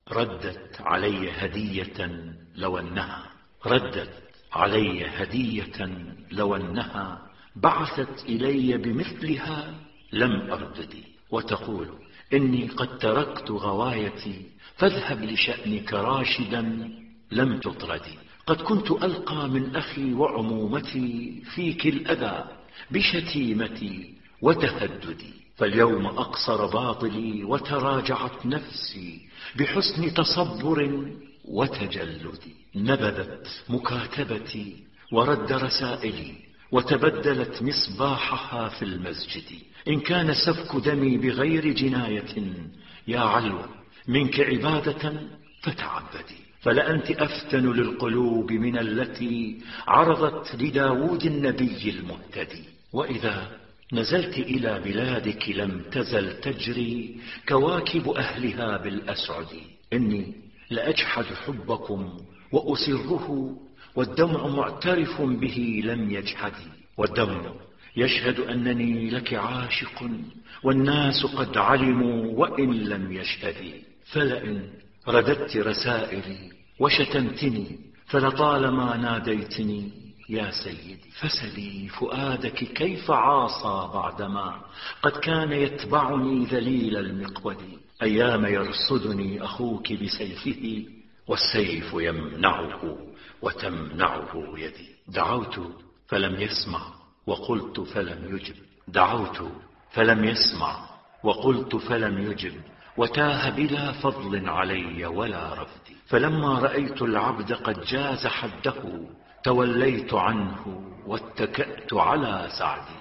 ردت علي هدية لو أنها ردت علي هدية لو أنها بعثت إلي بمثلها لم أرددي، وتقول إني قد تركت غوايتي فاذهب لشأنك راشدا لم تطردي. قد كنت ألقى من أخي وعمومتي فيك الأذى بشتيمتي وتهددي، فاليوم أقصر باطلي وتراجعت نفسي بحسن تصبر وتجلدي. نبذت مكاتبتي ورد رسائلي وتبدلت مصباحها في المسجد. إن كان سفك دمي بغير جناية يا علوى منك عبادة فتعبدي، فلأنت أفتن للقلوب من التي عرضت لداود النبي المهتدي. وإذا نزلت إلى بلادك لم تزل تجري كواكب أهلها بالأسعد. إني لأجحد حبكم وأسره والدمع معترف به لم يجحدي، والدمع يشهد أنني لك عاشق والناس قد علموا وإن لم يشهدي. فلئن رددت رسائلي وشتمتني فلطالما ناديتني يا سيدي. فسلي فؤادك كيف عاصى بعدما قد كان يتبعني ذليل المقود. أيام يرصدني أخوك بسيفه والسيف يمنعه وتمنعه يدي. دعوت فلم يسمع وقلت فلم يجب، دعوت فلم يسمع وقلت فلم يجب، وتاه بلا فضل علي ولا رفد. فلما رأيت العبد قد جاز حده توليت عنه واتكأت على سعدي.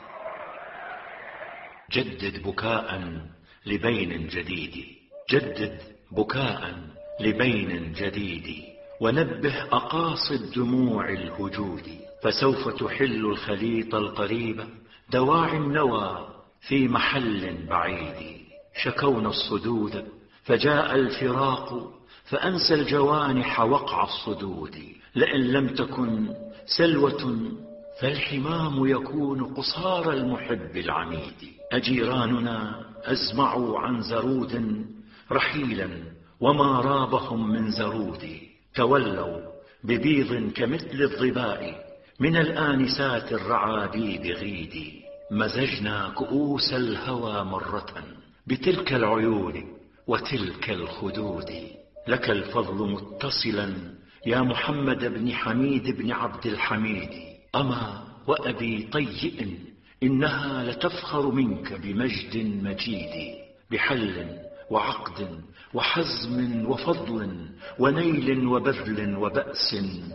جدد بكاء لبين جديد، جدد بكاء لبين جديد، ونبه أقاصي الدموع الهجود. فسوف تحل الخليط القريب دواعي النوى في محل بعيد. شكونا الصدود فجاء الفراق فأنسى الجوانح وقع الصدود. لئن لم تكن سلوة فالحمام يكون قصار المحب العميد. أجيراننا أزمعوا عن زرود رحيلا وما رابهم من زرود. تولوا ببيض كمثل الظباء من الآنسات الرعابيب غيدي. مزجنا كؤوس الهوى مرة بتلك العيون وتلك الخدود. لك الفضل متصلا يا محمد بن حميد بن عبد الحميد. أما وأبي طيئ إنها لتفخر منك بمجد مجيد. بحل وعقد وحزم وفضل ونيل وبذل وبأس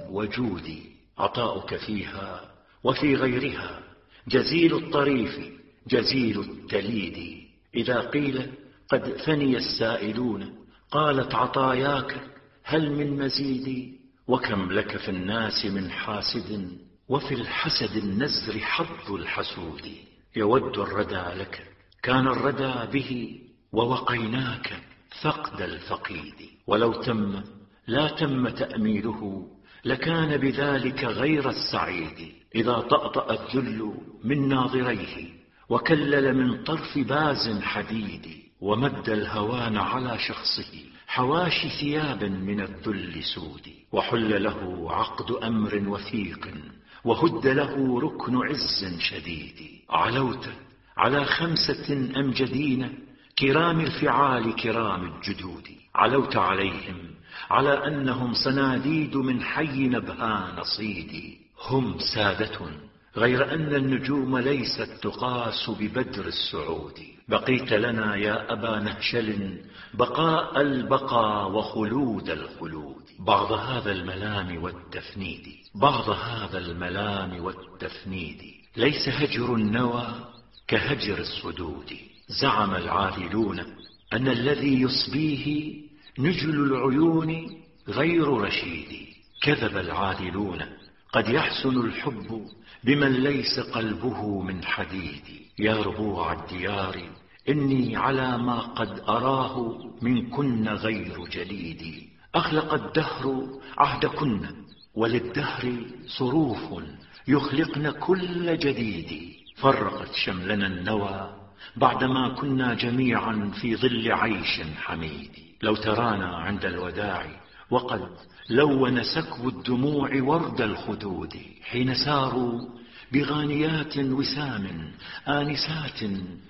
وجود. عطاؤك فيها وفي غيرها جزيل الطريف جزيل التليد. إذا قيل قد فني السائلون قالت عطاياك هل من مزيد. وكم لك في الناس من حاسد وفي الحسد النزر حظ الحسود. يود الردى لك كان الردى به ووقيناك فقد الفقيد. ولو تم لا تم تأميله لكان بذلك غير السعيد. إذا طأطأ الذل من ناظريه وكلل من طرف باز حديد. ومد الهوان على شخصه حواشي ثياب من الذل سود. وحل له عقد أمر وثيق وهد له ركن عز شديد. علوت على 5 أمجدين كرام الفعال كرام الجدود. علوت عليهم على أنهم صناديد من حي نبهان صيد. هم سادة غير أن النجوم ليست تقاس ببدر السعود. بقيت لنا يا أبا نهشل بقاء البقا وخلود الخلود. بعض هذا الملام والتفنيد، بعض هذا الملام والتفنيد. ليس هجر النوى كهجر الصدود. زعم العادلون أن الذي يصبيه نجل العيون غير رشيد. كذب العادلون قد يحسن الحب بمن ليس قلبه من حديد. يا ربوع الديار إني على ما قد أراه منكن غير جليد. أخلق الدهر عهدكن وللدهر صروف يخلقن كل جديد. فرقت شملنا النوى بعدما كنا جميعا في ظل عيش حميد. لو ترانا عند الوداع وقد لون سكب الدموع ورد الخدود، حين ساروا بغانيات وسام آنسات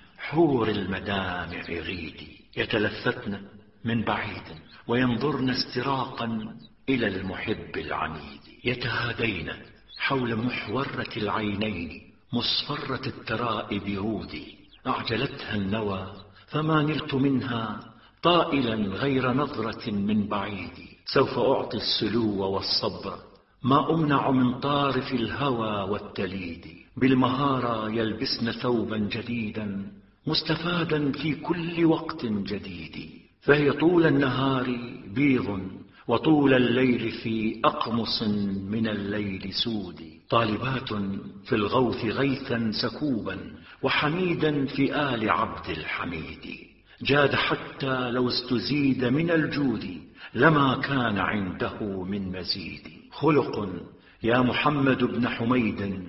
حور المدامع غيد، يتلفتن من بعيد وينظرن استراقا إلى المحب العميد، يتهادين حول محورة العينين مصفرة الترائب رودي، أعجلتها النوى فما نلت منها طائلا غير نظرة من بعيد. سوف أعطي السلو والصبر ما أمنع من طارف الهوى والتليد، بالمهارة يلبسن ثوبا جديدا مستفادا في كل وقت جديد، فهي طول النهار بيض وطول الليل في أقمص من الليل سود، طالبات في الغوث غيثا سكوبا وحميدا في آل عبد الحميد، جاد حتى لو استزيد من الجود لما كان عنده من مزيد. خلق يا محمد بن حميد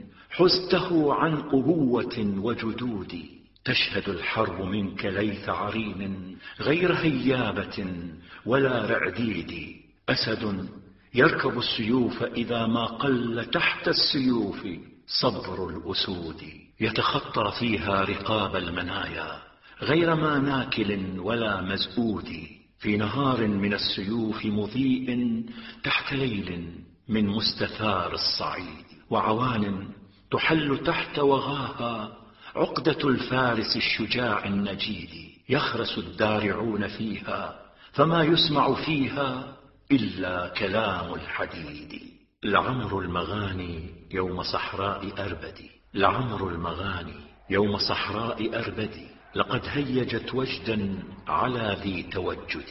حزته عن أبوة وجدود، تشهد الحرب منك ليث عرين غير هيابة ولا رعديد، أسد يركب السيوف إذا ما قل تحت السيوف صبر الأسود، يتخطى فيها رقاب المنايا غير ما ناكل ولا مزؤود، في نهار من السيوف مضيء تحت ليل من مستثار الصعيد، وعوان تحل تحت وغاها عقدة الفارس الشجاع النجيد، يخرس الدارعون فيها فما يسمع فيها إلا كلام الحديد. لعمر المغاني يوم صحراء أربدي، لعمر المغاني يوم صحراء أربدي، لقد هيجت وجدا على ذي توجد،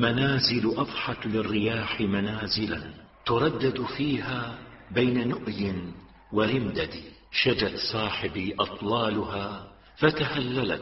منازل أضحت للرياح منازلا تردد فيها بين نؤي ورمدد، شجت صاحبي أطلالها فتهللت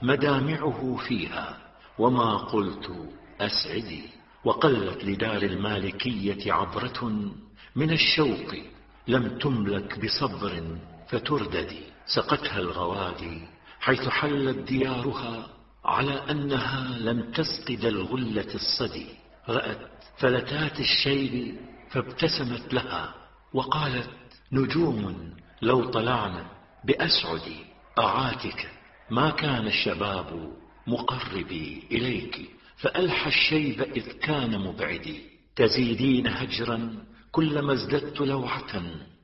مدامعه فيها، وما قلت أسعدي، وقلت لدار المالكية عبرة من الشوق لم تملك بصبر فترددي، سقتها الغوادي حيث حلت ديارها على أنها لم تسقد الغلة الصدي، رأت فلتات الشيب فابتسمت لها وقالت نجوم لو طلعنا بأسعد أعاتك، ما كان الشباب مقربي إليك، فألحى الشيب إذ كان مبعدي، تزيدين هجرا كلما ازددت لوعة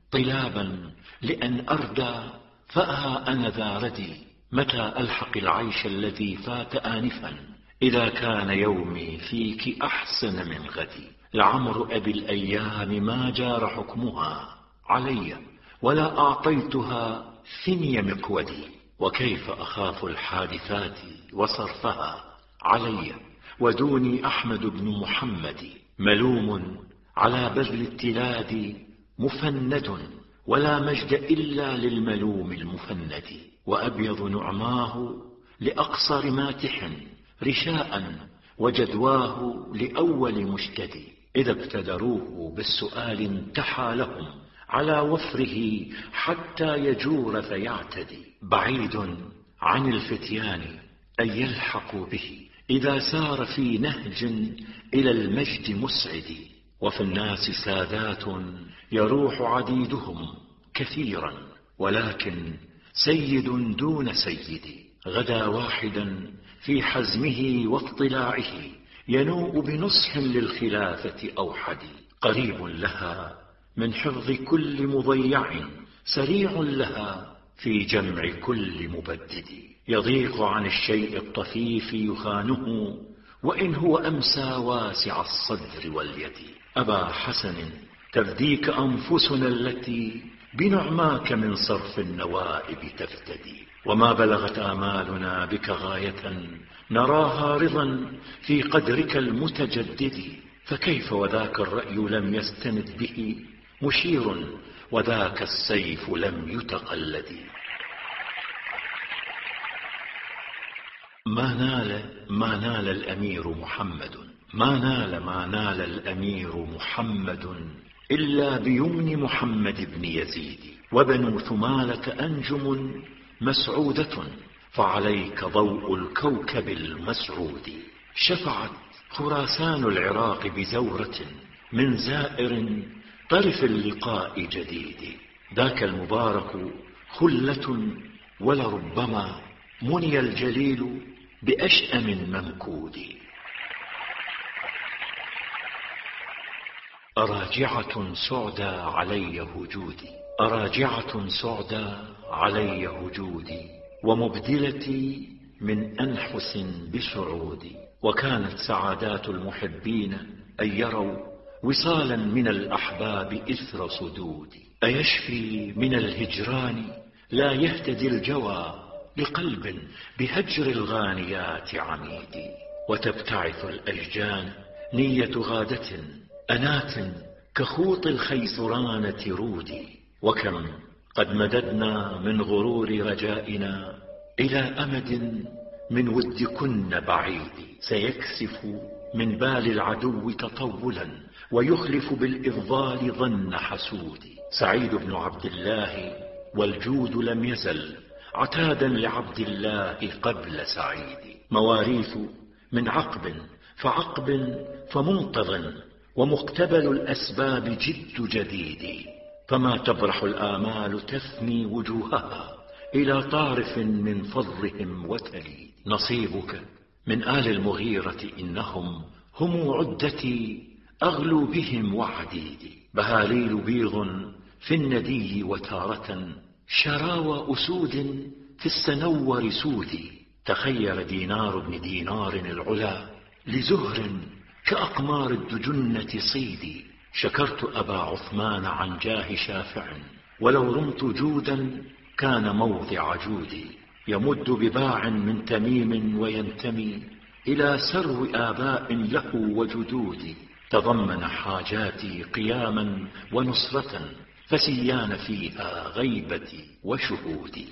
طلابا لأن أردى، فأها أنا ذا ردي، متى ألحق العيش الذي فات آنفا، إذا كان يومي فيك أحسن من غدي، لعمر أبي الأيام ما جار حكمها علي ولا أعطيتها ثني مقودي، وكيف أخاف الحادثات وصرفها علي ودوني أحمد بن محمد، ملوم على بذل التلاد مفند، ولا مجد إلا للملوم المفند، وأبيض نعماه لأقصر ماتح رشاء، وجدواه لأول مشتدي، إذا ابتدروه بالسؤال انتحى لهم على وفره حتى يجور فيعتدي، بعيد عن الفتيان أن يلحقوا به إذا سار في نهج إلى المجد مسعد، وفي الناس سادات يروح عديدهم كثيرا، ولكن سيد دون سيد، غدا واحدا في حزمه واطلاعه ينوء بنصح للخلافة أوحد، قريب لها من حفظ كل مضيع، سريع لها في جمع كل مبدد، يضيق عن الشيء الطفيف يخانه، وإن هو أمسى واسع الصدر واليد، أبا حسن تفديك أنفسنا التي بنعماك من صرف النوائب تفتدي، وما بلغت آمالنا بك غاية نراها رضا في قدرك المتجدد، فكيف وذاك الرأي لم يستند به مشير، وذاك السيف لم يتقلد. ما نال الأمير محمد، ما نال الأمير محمد إلا بيمن محمد بن يزيد، وبنو ثمالة أنجم مسعودة، فعليك ضوء الكوكب المسعود. شفعت خراسان العراق بزورة من زائر طرف اللقاء جديد. ذاك المبارك خلة ولربما مني الجليل بأشأم ممكود. أراجعة سعدى علي هجودي، أراجعة سعدى علي هجودي، ومبدلتي من أنحس بسعودي. وكانت سعادات المحبين أن يروا وصالا من الأحباب إثر صدودي. أيشفي من الهجران لا يهتدي الجوى لقلب بهجر الغانيات عميدي. وتبتعث الأشجان نية غادة أنات كخوط الخيثرانة رودي. وكم قد مددنا من غرور رجائنا إلى أمد من ودكن بعيد. سيكسف من بال العدو تطولا ويخلف بالإفضال ظن حسودي. سعيد بن عبد الله والجود لم يزل عتادا لعبد الله قبل سعيد. مواريث من عقب فعقب فمنقض، ومقتبل الأسباب جد جديد. فما تبرح الآمال تثني وجوهها إلى طارف من فضهم وتليد. نصيبك من آل المغيرة إنهم هم عدتي أغلو بهم وعديدي. بهاليل بيض في الندي وتارة شراوى أسود في السنور سودي. تخير دينار بن دينار العلا لزهر كأقمار الدجنة صيدي. شكرت أبا عثمان عن جاه شافع، ولو رمت جودا كان موضع جودي. يمد بباع من تميم وينتمي إلى سرو آباء له وجدودي. تضمن حاجاتي قياما ونصرة، فسيان فيها غيبتي وشهودي.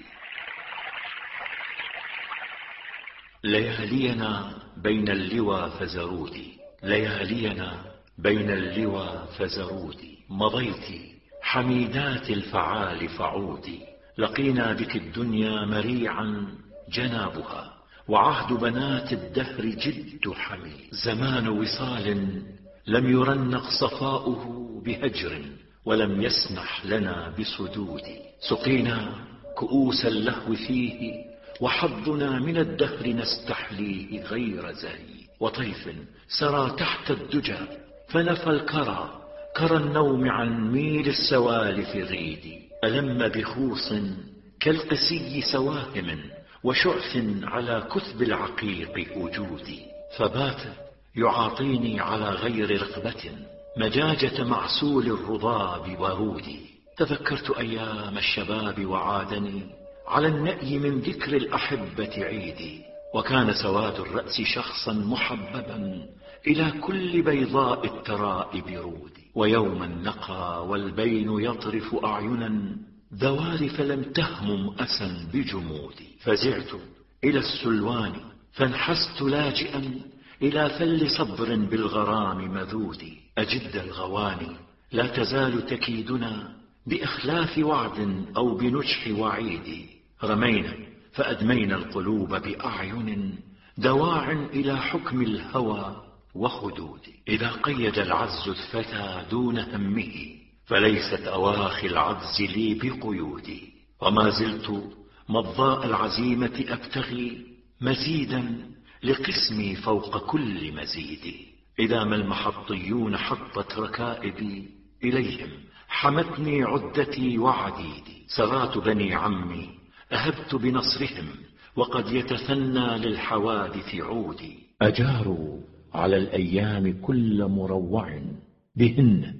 ليالينا بين اللوى فزرودي، ليالينا بين اللوى فزرودي. مضيت حميدات الفعال فعودي. لقينا بك الدنيا مريعا جنابها، وعهد بنات الدهر جد حميد. زمان وصال لم يرنق صفاؤه بهجر، ولم يسمح لنا بصدود. سقينا كؤوس اللهو فيه، وحظنا من الدهر نستحليه غير زهيد. وطيف سرى تحت الدجى فنفى الكرى، كرى النوم عن ميل السوالف غيدي. ألم بخوص كالقسي سواهم، وشعث على كثب العقيق وجودي. فبات يعاطيني على غير رغبة مجاجة معسول الرضاب ورودي. تذكرت أيام الشباب وعادني على النأي من ذكر الأحبة عيدي. وكان سواد الرأس شخصا محببا إلى كل بيضاء الترائب رودي. ويوما نقى والبين يطرف أعينا ذوالف لم تهمم أسا بجمودي. فزعت إلى السلوان فانحست لاجئا إلى فل صبر بالغرام مذودي. أجد الغواني لا تزال تكيدنا بإخلاف وعد أو بنجح وعيد. رمينا فأدمينا القلوب بأعين دواع إلى حكم الهوى وخدود. إذا قيد العز الفتى دون همه، فليست أواخي العجز لي بقيودي. وما زلت مضاء العزيمة أبتغي مزيدا لقسمي فوق كل مزيد. إذا ما المحطيون حطت ركائبي إليهم، حمتني عدتي وعديدي. سرات بني عمي أهبت بنصرهم، وقد يتثنى للحوادث عودي. أجاروا على الأيام كل مروع بهن،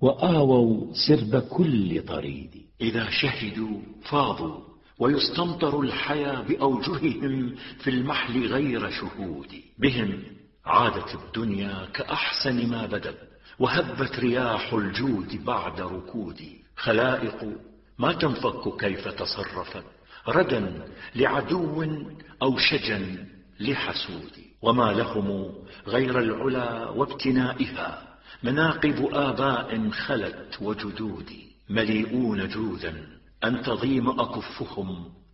وآووا سرب كل طريد. إذا شهدوا فاضوا، ويستمطر الحيا بأوجههم في المحل غير شهود. بهم عادت الدنيا كأحسن ما بدت، وهبت رياح الجود بعد ركود. خلائق ما تنفك كيف تصرفت، ردا لعدو أو شجا لحسود. وما لهم غير العلا وابتنائها، مناقب آباء خلت وجدود. مليئون جودا أن تضيم أكفهم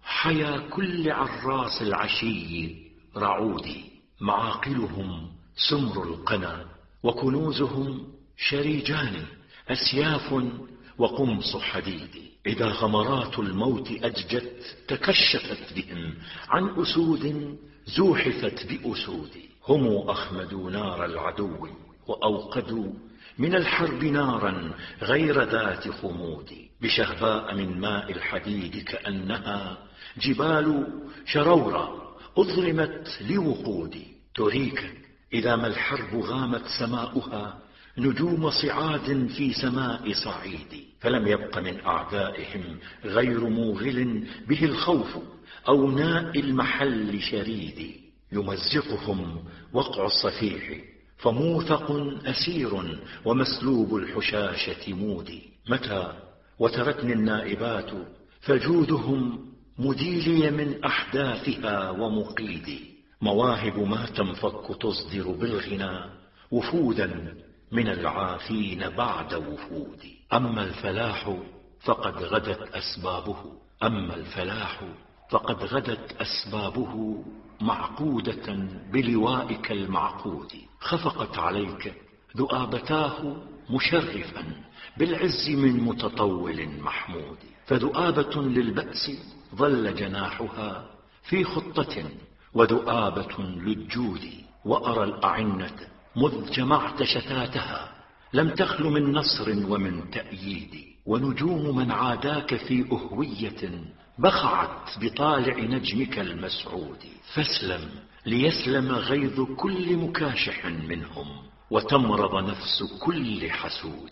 حيا كل عراس العشي رعودي. معاقلهم سمر القنا وكنوزهم شريجان، أسياف وقمص حديد. إذا غمرات الموت أججت تكشفت بهم عن أسود زوحفت بأسود. هم أخمدوا نار العدو وأوقدوا من الحرب نارا غير ذات خمود، بشهباء من ماء الحديد كأنها جبال شرورة أظلمت لوقود. تريك إذا ما الحرب غامت سماؤها نجوم صعاد في سماء صعيد، فلم يبق من أعدائهم غير موغل به الخوف أو ناء المحل شريد. يمزقهم وقع الصفيح فموثق أسير ومسلوب الحشاشة مودي. متى وترتني النائبات فجودهم مديلي من أحداثها ومقيدي. مواهب ما تنفك تصدر بالغنى وفودا من العافين بعد وفود. أما الفلاح فقد غدت أسبابه، أما الفلاح فقد غدت أسبابه معقودة بلوائك المعقود. خفقت عليك ذؤابتاه مشرفا بالعز من متطول محمود. فذؤابة للبأس ظل جناحها في خطة وذؤابة للجود. وأرى الأعنة مذ جمعت شتاتها لم تخل من نصر ومن تأييد. ونجوم من عاداك في أهوية بخعت بطالع نجمك المسعود. فاسلم ليسلم غيظ كل مكاشح منهم وتمرض نفس كل حسود.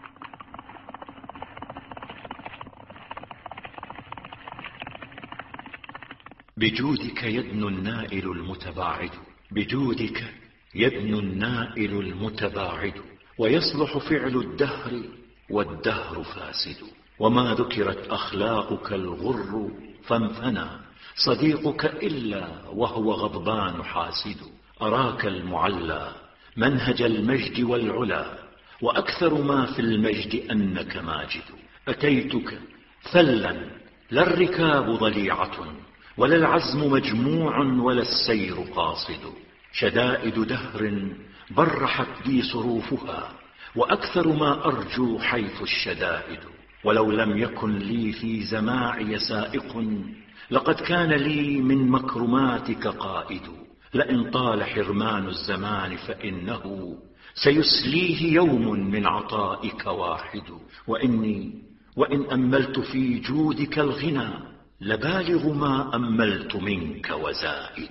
بجودك يدنو النائل المتباعد، بجودك يدنو النائل المتباعد، ويصلح فعل الدهر والدهر فاسد. وما ذكرت أخلاقك الغر فانفنى صديقك إلا وهو غضبان حاسد. أراك المعلى منهج المجد والعلا، وأكثر ما في المجد أنك ماجد. أتيتك ثلا لا الركاب ضليعة ولا العزم مجموع ولا السير قاصد. شدائد دهر برحت بي صروفها وأكثر ما أرجو حيث الشدائد. ولو لم يكن لي في زماعي سائق لقد كان لي من مكرماتك قائد. لئن طال حرمان الزمان فإنه سيسليه يوم من عطائك واحد. وإن أملت في جودك الغنى لبالغ ما أملت منك وزائد.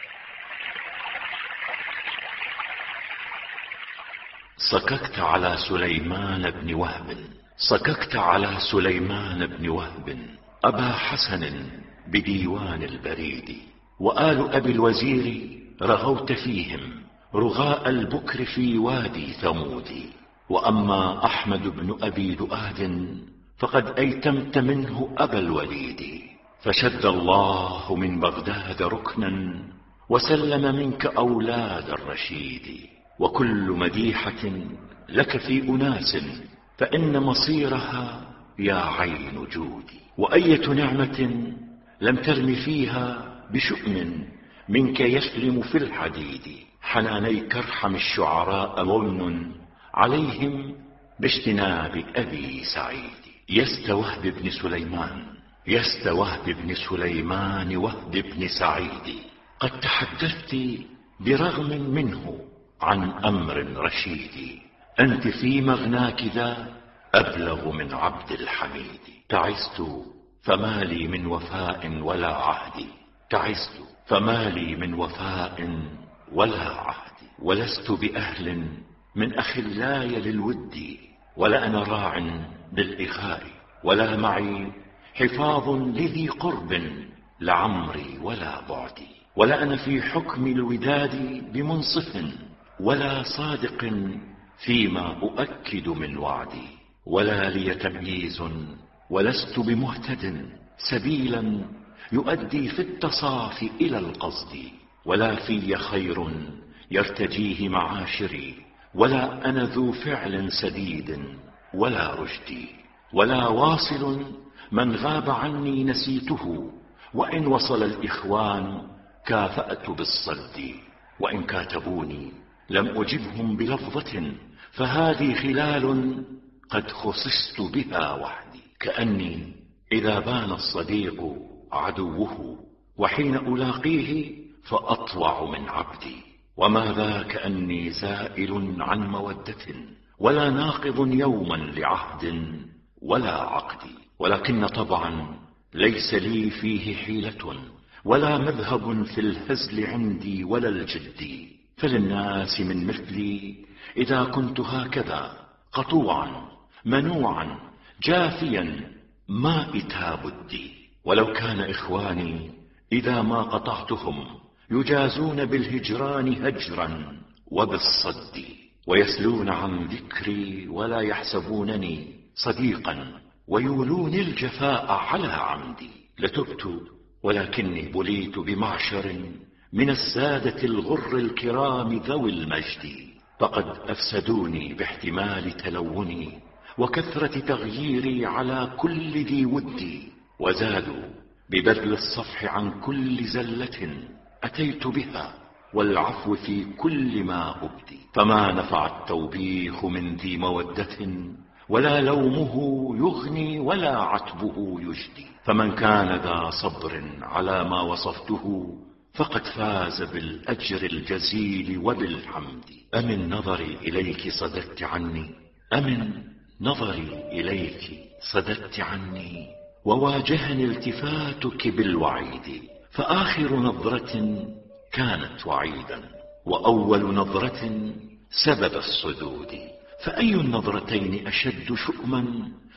صككت على سليمان بن وهب، صككت على سليمان بن وهب أبا حسن بديوان البريد. وآل أبي الوزير رغوت فيهم رغاء البكر في وادي ثمود. وأما أحمد بن أبي دؤاد فقد أيتمت منه أبا الوليد. فشد الله من بغداد ركنا وسلم منك أولاد الرشيد. وكل مديحة لك في أناس فإن مصيرها يا عين جودي. وأية نعمة لم ترم فيها بشؤم منك يسلم في الحديد. حنانيك ارحم الشعراء ظلم عليهم باجتناب أبي سعيد. يست وهب بن سليمان، يست وهب بن سليمان وهب بن سعيد، قد تحدثت برغم منه عن أمر رشيد. أنت في مغناك ذا أبلغ من عبد الحميد. تعست فما لي من وفاء ولا عهد، تعست فما لي من وفاء ولا عهد. ولست بأهل من أخلاي للود، ولا أنا راع بالإخاء، ولا معي حفاظ لذي قرب لعمري ولا بعدي. ولا أنا في حكم الوداد بمنصف، ولا صادق فيما أؤكد من وعدي. ولا لي تمييز، ولست بمهتد سبيلا يؤدي في التصافي إلى القصد. ولا في خير يرتجيه معاشري، ولا أنا ذو فعل سديد ولا رشدي. ولا واصل من غاب عني نسيته، وإن وصل الإخوان كافأت بالصد، وإن كاتبوني لم أجبهم بلفظة، فهذه خلال قد خصصت بها وحدي. كأني إذا بان الصديق عدوه، وحين ألاقيه فأطوع من عبدي. وما ذاك أني سائل عن مودة، ولا ناقض يوما لعهد ولا عقد، ولكن طبعا ليس لي فيه حيلة، ولا مذهب في الهزل عندي ولا الجد. فللناس من مثلي إذا كنت هكذا قطوعا منوعا جافيا ما إتى بدي. ولو كان إخواني إذا ما قطعتهم يجازون بالهجران هجرا وبالصد، ويسلون عن ذكري ولا يحسبونني صديقا، ويولون الجفاء على عمدي. لتبت ولكني بليت بمعشر من السادة الغر الكرام ذوي المجد، فقد أفسدوني باحتمال تلوني وكثرة تغييري على كل ذي ودي، وزادوا ببذل الصفح عن كل زلة أتيت بها والعفو في كل ما أبدي. فما نفع التوبيخ من ذي مودة، ولا لومه يغني ولا عتبه يجدي. فمن كان ذا صبر على ما وصفته فقد فاز بالأجر الجزيل وبالحمد. أمن نظري إليك صددت عني، أمن نظري إليك صددت عني، وواجهني التفاتك بالوعيد. فآخر نظرة كانت وعيدا، وأول نظرة سبب الصدود. فأي النظرتين أشد شؤما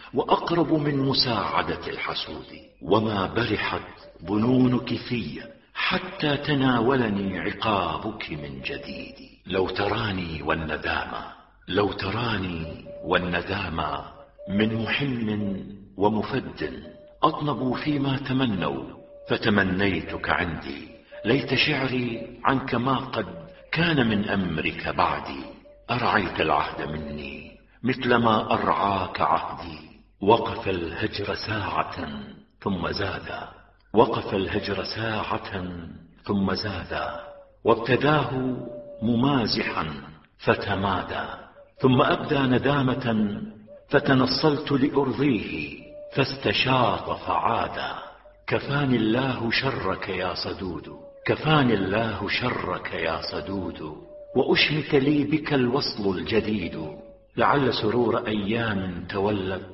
وأقرب من مساعدة الحسود؟ وما برحت ظنونك في حتى تناولني عقابك من جديد. لو تراني والندامة، لو تراني والندامة من محن ومفد أطنبوا فيما تمنوا، فتمنيتك عندي. ليت شعري عنك ما قد كان من أمرك بعدي. أرعيت العهد مني مثل ما أرعاك عهدي. وقف الهجر ساعة ثم زادا، وقف الهجر ساعة ثم زادا، وابتداه ممازحا فتمادى، ثم أبدى ندامة فتنصلت لأرضيه فاستشاط فعادا. كفاني الله شرك يا صدود، كفاني الله شرك يا صدود، وأشمت لي بك الوصل الجديد. لعل سرور أيام تولت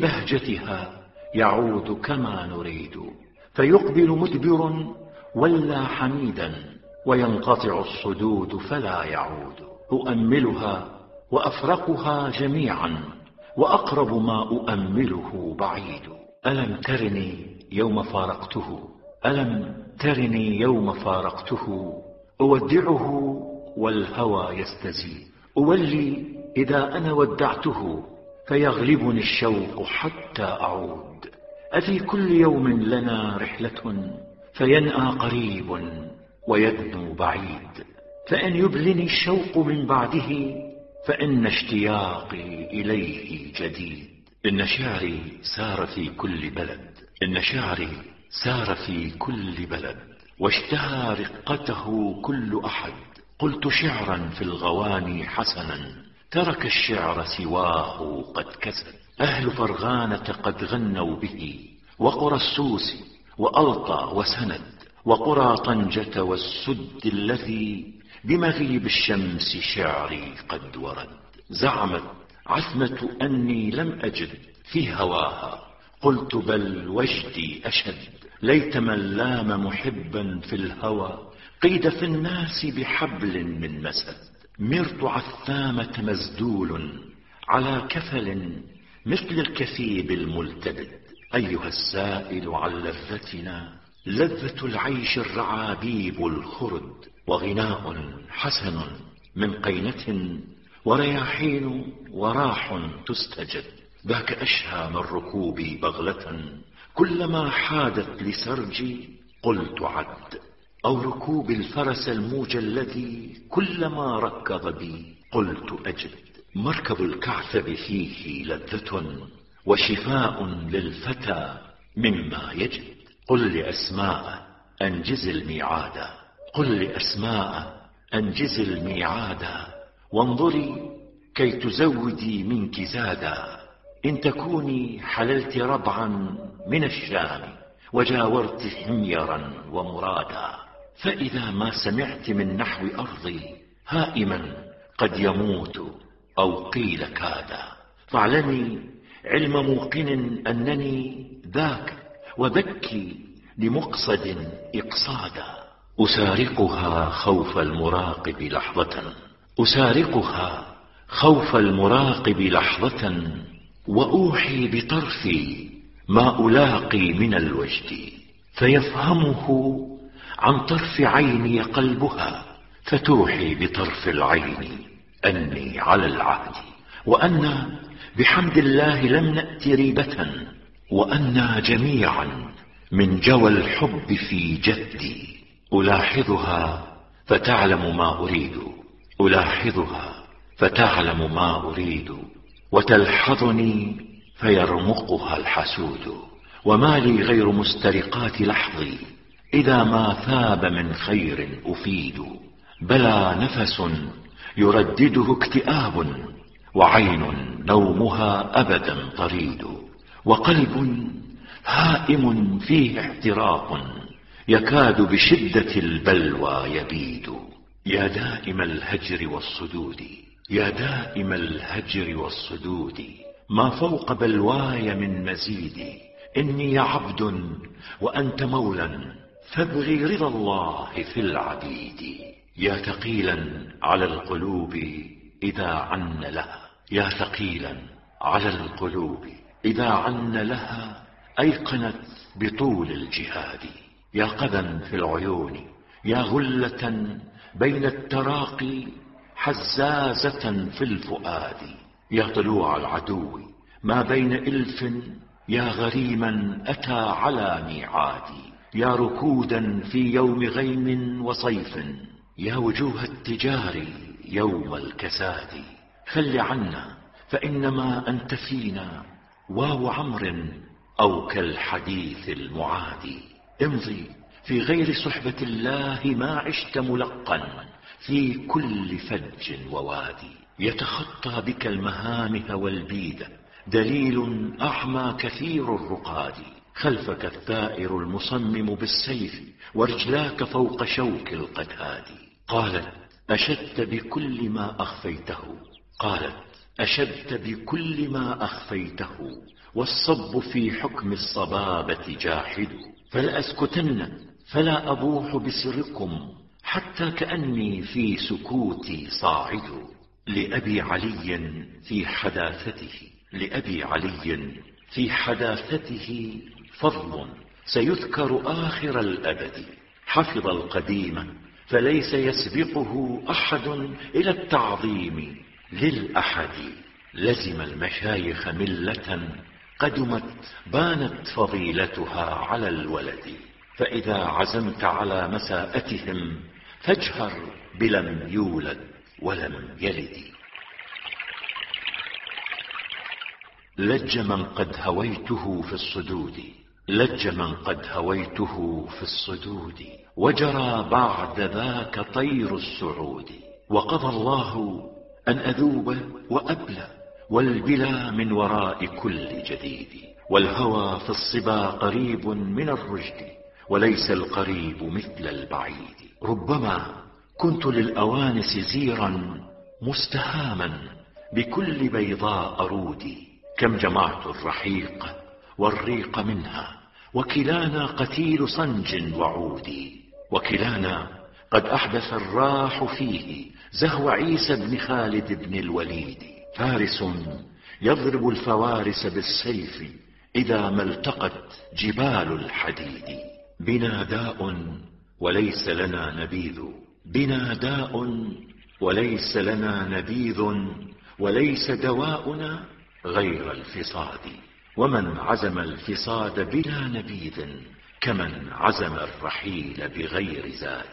ببهجتها يعود كما نريد، فيقبل مدبر ولا حميدا، وينقطع الصدود فلا يعود. أؤملها وأفرقها جميعا، وأقرب ما أؤمله بعيد. ألم ترني يوم فارقته، ألم ترني يوم فارقته، أودعه والهوى يستزيد. أولي إذا أنا ودعته فيغلبني الشوق حتى أعود. أفي كل يوم لنا رحلة فينأى قريب ويدنو بعيد، فإن يبلني الشوق من بعده فإن اشتياقي إليه جديد. إن شعري سار في كل بلد، إن شعري سار في كل بلد، واشتهى رقته كل أحد. قلت شعرا في الغواني حسنا، ترك الشعر سواه قد كسد. أهل فرغانة قد غنوا به، وقرى السوس وألطى وسند، وقرى طنجة والسد الذي بمغيب الشمس شعري قد ورد. زعمت عثمة أني لم أجد في هواها، قلت بل وجدي أشد. ليت من لام محبا في الهوى قيد في الناس بحبل من مسد. مرت عثامة مزدول على كفل مثل الكثيب الملتبد. أيها السائل عن لذتنا، لذة العيش الرعابيب الخرد، وغناء حسن من قينة، ورياحين وراح تستجد. ذاك أشهى من ركوبي بغلة، كلما حادت لسرجي قلت عد. أو ركوب الفرس الموج الذي كلما ركض بي قلت أجد. مركب الكعثب فيه لذة وشفاء للفتى مما يجد. قل لأسماء أنجز الميعادا، قل لأسماء أنجز الميعادا، وانظري كي تزودي منك زادا. إن تكوني حللت ربعا من الشام، وجاورت حميرا ومرادا. فإذا ما سمعت من نحو أرضي هائما قد يموت أو قيل كادا، فاعلمي علم موقن أنني ذاك، وبكي لمقصد إقصادا. أسارقها خوف المراقب لحظة، أسارقها خوف المراقب لحظة، وأوحي بطرفي ما ألاقي من الوجد. فيفهمه عن طرف عيني قلبها، فتوحي بطرف العين أني على العهد، وأن بحمد الله لم نأت ريبة، وأنا جميعا من جوى الحب في جدي. ألاحظها فتعلم ما أريد، ألاحظها فتعلم ما أريد، وتلحظني فيرمقها الحسود. وما لي غير مسترقات لحظي، إذا ما ثاب من خير أفيد. بلى نفس يردده اكتئاب، وعين نومها أبدا طريد، وقلب هائم فيه احتراق، يكاد بشدة البلوى يبيد. يا دائم الهجر والصدود، يا دائم الهجر والصدود، ما فوق بلواي من مزيد. إني عبد وأنت مولا، فابغي رضا الله في العبيد. يا ثقيلا على القلوب إذا عن لها، يا ثقيلا على القلوب إذا عن لها، أيقنت بطول الجهاد. يا قذا في العيون، يا غلة بين التراقي، حزازة في الفؤاد. يا طلوع العدو ما بين إلف، يا غريما أتى على ميعادي. يا ركودا في يوم غيم وصيف، يا وجوه التجار يوم الكساد. خل عنا فإنما أنت فينا واو عمر، أو كالحديث المعادي. امضي في غير صحبة الله ما عشت ملقا، في كل فج ووادي. يتخطى بك المهامه والبيد، دليل أعمى كثير الرقاد. خلفك الثائر المصمم بالسيف، ورجلاك فوق شوك القتاد. قالت أشدت بكل ما أخفيته، قالت أشدت بكل ما أخفيته، والصب في حكم الصبابة جاحد. فلأسكتن فلا أبوح بسركم، حتى كأني في سكوتي صاعد. لأبي علي في حداثته، لأبي علي في حداثته فضل سيذكر آخر الأبد. حفظ القديم فليس يسبقه أحد إلى التعظيم للأحد. لزم المشايخ ملة قدمت بانت فضيلتها على الولد. فإذا عزمت على مساءتهم فاجهر بلم يولد ولم يلد. لج من قد هويته في الصدود، لج من قد هويته في الصدود، وجرى بعد ذاك طير السعود. وقضى الله أن أذوب وأبلى، والبلا من وراء كل جديد. والهوى في الصبا قريب من الرشد، وليس القريب مثل البعيد. ربما كنت للأوانس زيرا مستهاما بكل بيضاء رودي. كم جمعت الرحيق والريق منها، وكلانا قتيل صنج وعود. وكلانا قد أحدث الراح فيه زهو عيسى بن خالد بن الوليد. فارس يضرب الفوارس بالسيف إذا ما التقت جبال الحديد. بنا داء وليس لنا نبيذ، بنا داء وليس لنا نبيذ، وليس دواؤنا غير الفصاد. ومن عزم الفصاد بلا نبيذ، كمن عزم الرحيل بغير زاد.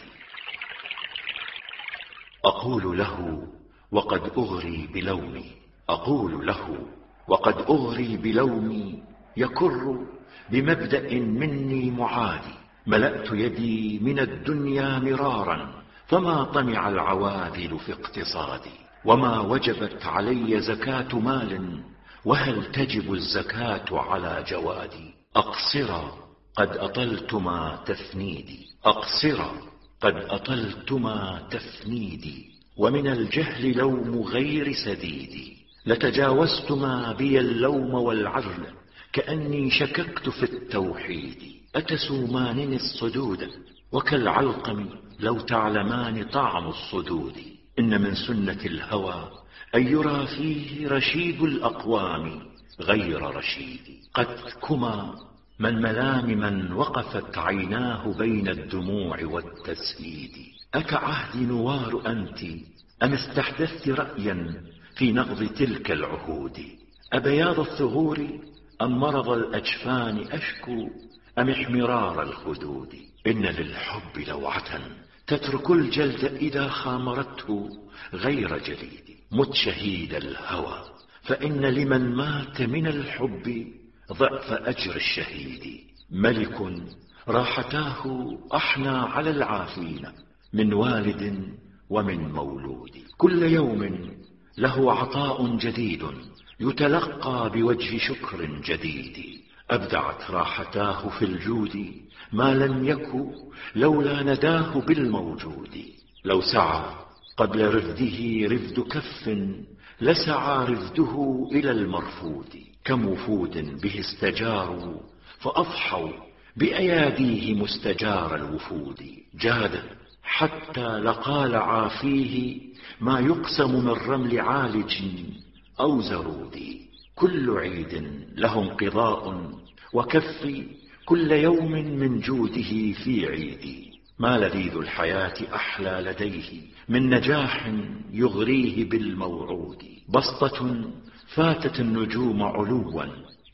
أقول له وقد أغري بلومي، أقول له وقد أغري بلومي، يكر بمبدأ مني معادي. ملأت يدي من الدنيا مرارا، فما طمع العواذل في اقتصادي. وما وجبت علي زكاة مال، وهل تجب الزكاة على جوادي. أقصرا قد أطلتما تفنيدي، أقصرا قد أطلتما تفنيدي، ومن الجهل لوم غير سديدي. لتجاوزتما بي اللوم والعذل، كأني شككت في التوحيد. أتسومانني الصدود وكالعلقم، لو تعلمان طعم الصدود. إن من سنة الهوى أن يرى فيه رشيد الأقوام غير رشيد. قد كما من ملام من وقفت عيناه بين الدموع والتسهيد. أكعهد نوار أنت أم استحدثت رأيا في نقض تلك العهود. أبياض الثغور أم مرض الأجفان أشكو، أم احمرار الخدود. إن للحب لوعة تترك الجلد إذا خامرته غير جليد. مت شهيد الهوى، فإن لمن مات من الحب ضعف أجر الشهيد. ملك راحتاه أحنى على العافين، من والد ومن مولود. كل يوم له عطاء جديد، يتلقى بوجه شكر جديد. أبدعت راحتاه في الجود ما لم يك لولا نداه بالموجود. لو سعى قبل رفده رفد كف، لسعى رفده إلى المرفود. كم وفود به استجاروا فأضحوا بأياديه مستجار الوفود. جاد حتى لقال عافيه ما يقسم من رمل عالج أو زرود. كل عيد له انقضاء، وكفي كل يوم من جوده في عيد. ما لذيذ الحياة أحلى لديه من نجاح يغريه بالموعود. بسطة فاتت النجوم علوا،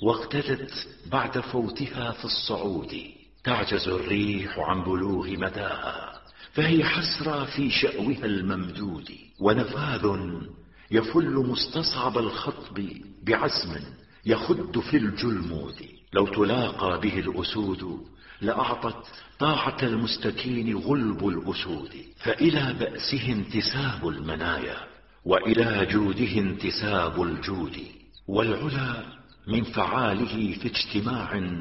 واقتدت بعد فوتها في الصعود. تعجز الريح عن بلوغ مداها، فهي حسرى في شأوها الممدود. ونفاذ يفل مستصعب الخطب بعزم يخد في الجلمود. لو تلاقى به الأسود لأعطت طاعة المستكين غلب الأسود. فإلى بأسه انتساب المنايا، وإلى جوده انتساب الجود. والعلا من فعاله في اجتماع،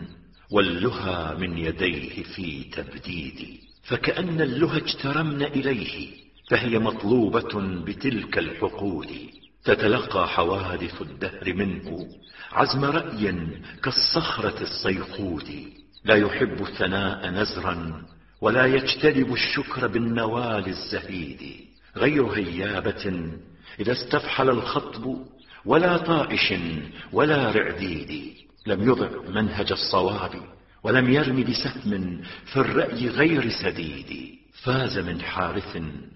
واللهى من يديه في تبديد. فكأن اللهى اجترمن إليه، فهي مطلوبة بتلك الحقود. تتلقى حوادث الدهر منه عزم رأي كالصخرة الصيقود. لا يحب الثناء نزرا، ولا يجتلب الشكر بالنوال الزهيد. غير هيابة إذا استفحل الخطب، ولا طائش ولا رعديد. لم يضع منهج الصواب، ولم يرم بسهم في الرأي غير سديد. فاز من حارث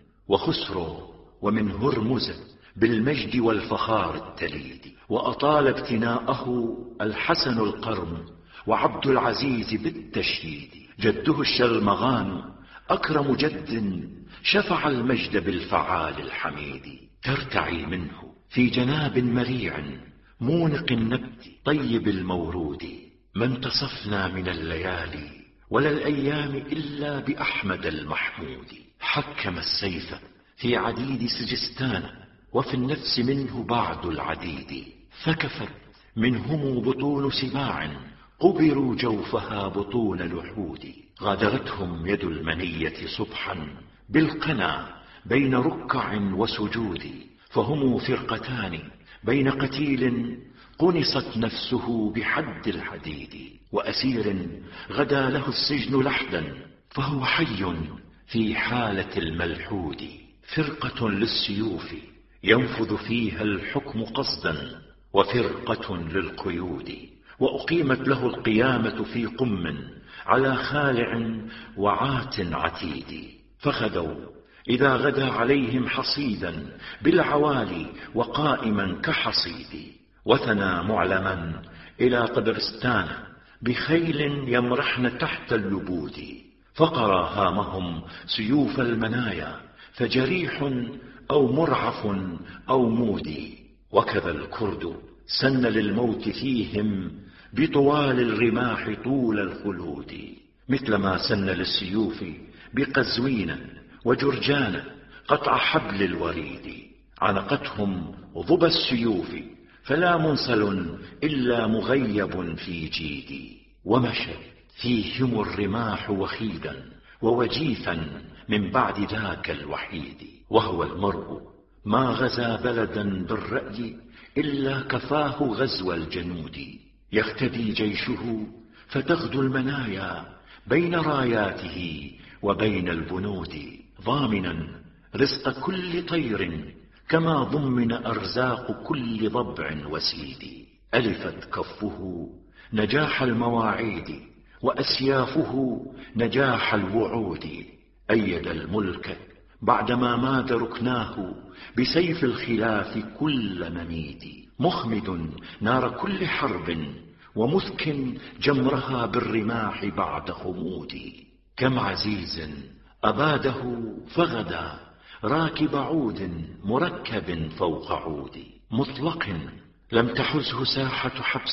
وخسر ومن هرمز بالمجد والفخار التليد. وأطال ابتناءه الحسن القرم، وعبد العزيز بالتشييد. جده الشلمغان أكرم جد، شفع المجد بالفعال الحميد. ترتعي منه في جناب مريع مونق النبت طيب المورود. ما انتصفنا من الليالي ولا الأيام إلا بأحمد المحمود. حكم السيف في عديد سجستان، وفي النفس منه بعد العديد. فكفت منهم بطون سباع، قبروا جوفها بطون لحود. غادرتهم يد المنية صبحا بالقنا بين ركع وسجود. فهم فرقتان بين قتيل قنصت نفسه بحد الحديد، وأسير غدا له السجن لحدا، فهو حي في حالة الملحود. فرقة للسيوف ينفذ فيها الحكم قصدا، وفرقة للقيود. وأقيمت له القيامة في قم على خالع وعات عتيد. فغدوا إذا غدا عليهم حصيدا بالعوالي وقائما كحصيد. وثنى معلما إلى قبرستان بخيل يمرحن تحت اللبود. فقرى هامهم سيوف المنايا، فجريح أو مرعف أو مودي. وكذا الكرد سن للموت فيهم بطوال الرماح طول الخلود، مثلما سن للسيوف بقزوين وجرجان قطع حبل الوريد، عنقتهم ظبى السيوف فلا منصل إلا مغيب في جيدي، ومشى فيهم الرماح وخيدا ووجيفا من بعد ذاك الوحيد، وهو المرء ما غزا بلدا بالرأي إلا كفاه غزو الجنود، يختدي جيشه فتغدو المنايا بين راياته وبين البنود، ضامنا رزق كل طير كما ضمن أرزاق كل ضبع وسيد، ألفت كفه نجاح المواعيد وأسيافه نجاح الوعود، أيد الملك بعدما ماد ركناه بسيف الخلاف كل مميد، مخمد نار كل حرب ومثك جمرها بالرماح بعد خمود، كم عزيز أباده فغدا راكب عود مركب فوق عود، مطلق لم تحزه ساحة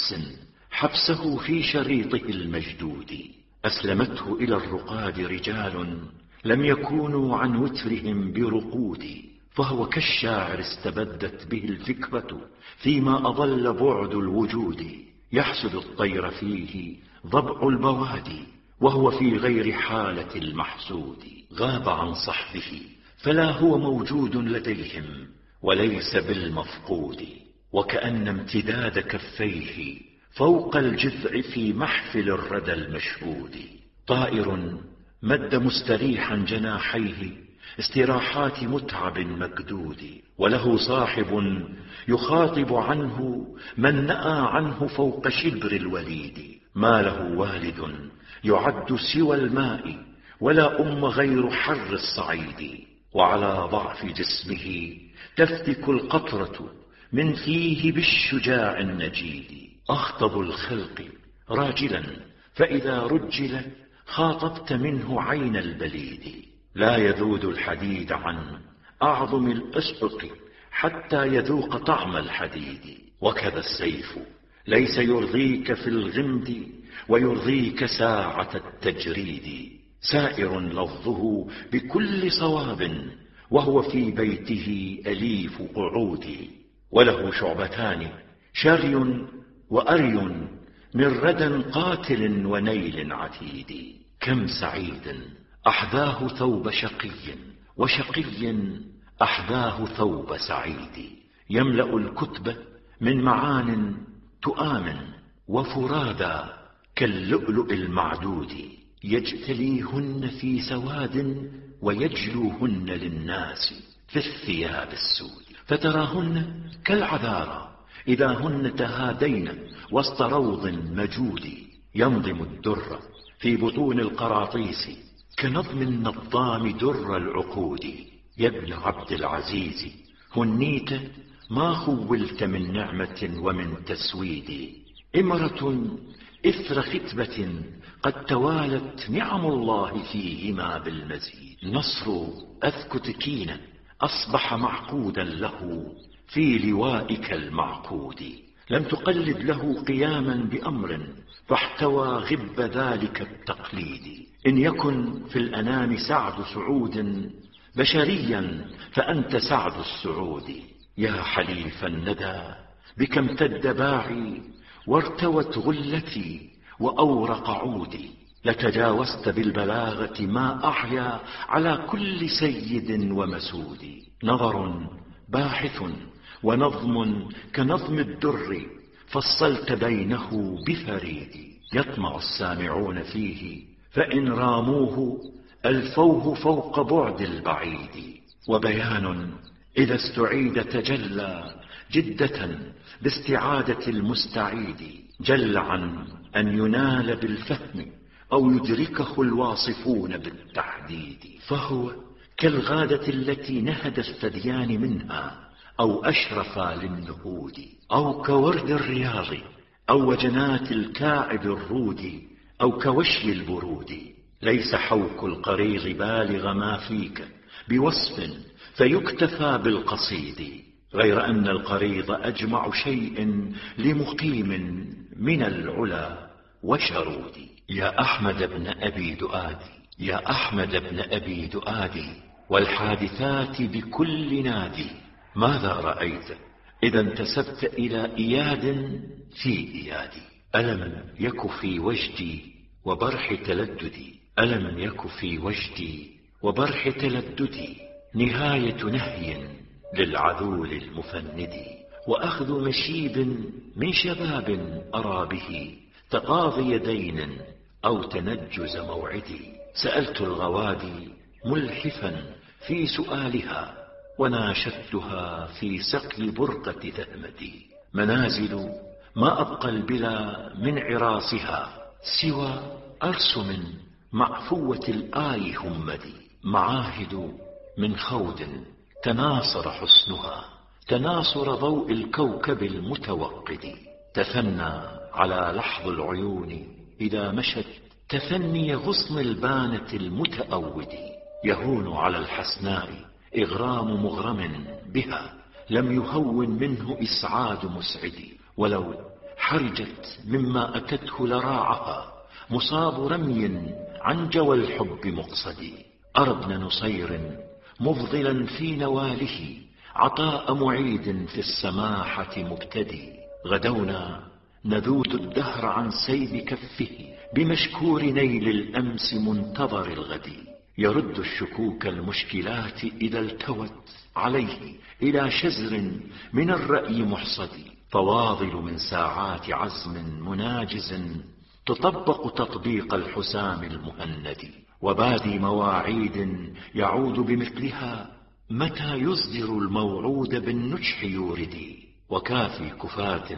حبسه في شريطه المجدود، أسلمته إلى الرقاد رجال لم يكونوا عن وترهم برقود، فهو كالشاعر استبدت به الفكرة فيما أضل بعد الوجود، يحسد الطير فيه ضبع البوادي وهو في غير حالة المحسود، غاب عن صحبه فلا هو موجود لديهم وليس بالمفقود، وكأن امتداد كفيه فوق الجذع في محفل الردى المشهود، طائر مد مستريحا جناحيه استراحات متعب مكدود، وله صاحب يخاطب عنه من نأى عنه فوق شبر الوليد، ما له والد يعد سوى الماء ولا أم غير حر الصعيد، وعلى ضعف جسمه تفتك القطرة من فيه بالشجاع النجيد، أخطب الخلق راجلا فإذا رجل خاطبت منه عين البليد، لا يذود الحديد عن أعظم الأسبق حتى يذوق طعم الحديد، وكذا السيف ليس يرضيك في الغمد ويرضيك ساعة التجريد، سائر لفظه بكل صواب وهو في بيته أليف قعود، وله شعبتان شري وأري من ردى قاتل ونيل عتيد، كم سعيد أحذاه ثوب شقي وشقي أحذاه ثوب سعيد، يملأ الكتب من معان تؤامن وفرادا كاللؤلؤ المعدود، يجتليهن في سواد ويجلوهن للناس في الثياب السود، فتراهن كالعذارى إذا هن تهادين وسط روض مجود، ينظم الدر في بطون القراطيس كنظم النظام در العقود، يا ابن عبد العزيز هنيت ما خولت من نعمة ومن تسويد، إمرة إثر خطبة قد توالت نعم الله فيهما بالمزيد، نصر أثكتكين أصبح معقودا له في لوائك المعقود، لم تقلد له قياما بأمر فاحتوى غب ذلك التقليد، إن يكن في الأنام سعد سعود بشريا فأنت سعد السعود، يا حليف الندى بك امتد باعي وارتوت غلتي وأورق عودي، لتجاوزت بالبلاغة ما أحيا على كل سيد ومسود، نظر باحث ونظم كنظم الدر فصلت بينه بفريد، يطمع السامعون فيه فإن راموه ألفوه فوق بعد البعيد، وبيان إذا استعيد تجلى جدة باستعادة المستعيد، جل عن أن ينال بالفهم أو يدركه الواصفون بالتحديد، فهو كالغادة التي نهد الثديان منها أو أشرف للنهود، أو كورد الرياض أو وجنات الكاعب الرود، أو كوشي البرود، ليس حوك القريض بالغ ما فيك بوصف فيكتفى بالقصيد، غير أن القريض أجمع شيء لمقيم من العلا وشرود. يا أحمد بن أبي دؤادي، يا أحمد بن أبي دؤادي، والحادثات بكل نادي، ماذا رأيت إذا انتسبت إلى إياد في إيادي؟ ألم يك في وجدي وبرح تلددي، ألم يك في وجدي وبرح تلددي نهاية نهي للعذول المفند، وأخذ مشيب من شباب أرى به تقاضي دين أو تنجز موعدي. سألت الغوادي ملحفا في سؤالها، وناشدتها في سقي برقة ذهمتي. منازل ما أبقى البلا من عراصها، سوى أرسم معفوة الآي همدي. معاهد من خود تناصر حسنها، تناصر ضوء الكوكب المتوقد. تثنى على لحظ العيون إذا مشت تثني غصن البانة المتأود. يهون على الحسناء إغرام مغرم بها، لم يهون منه إسعاد مسعد. ولو حرجت مما أتته لراعها، مصاب رمي عن جوى الحب مقصد. أرى ابن نصير مفضلا في نواله، عطاء معيد في السماحة مبتدي. غدونا نذود الدهر عن سيب كفه، بمشكور نيل الأمس منتظر الغد. يرد الشكوك المشكلات إذا التوت عليه إلى شزر من الرأي محصد. فواضل من ساعات عزم مناجز تطبق تطبيق الحسام المهند. وبادي مواعيد يعود بمثلها، متى يصدر الموعود بالنجح يوردي. وكافي كفاة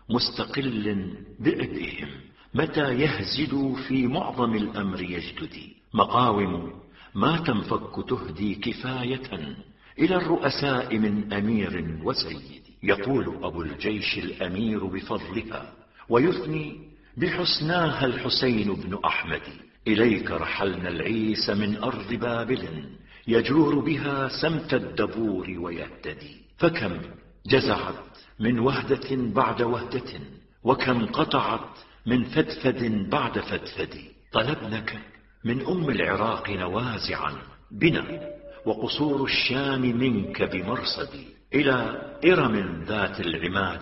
مستقل بإبئهم، متى يهزد في معظم الأمر يجددي. مقاوم ما تنفك تهدي كفاية إلى الرؤساء من أمير وسيد. يقول أبو الجيش الأمير بفضلها، ويثني بحسناها الحسين بن أحمد. إليك رحلنا العيس من أرض بابل، يجور بها سمت الدبور ويهتدي. فكم جزعت من وهدة بعد وهدة، وكم قطعت من فدفد بعد فدفد. طلبنك من أم العراق نوازعا بنا، وقصور الشام منك بمرصد. إلى إرم ذات العماد،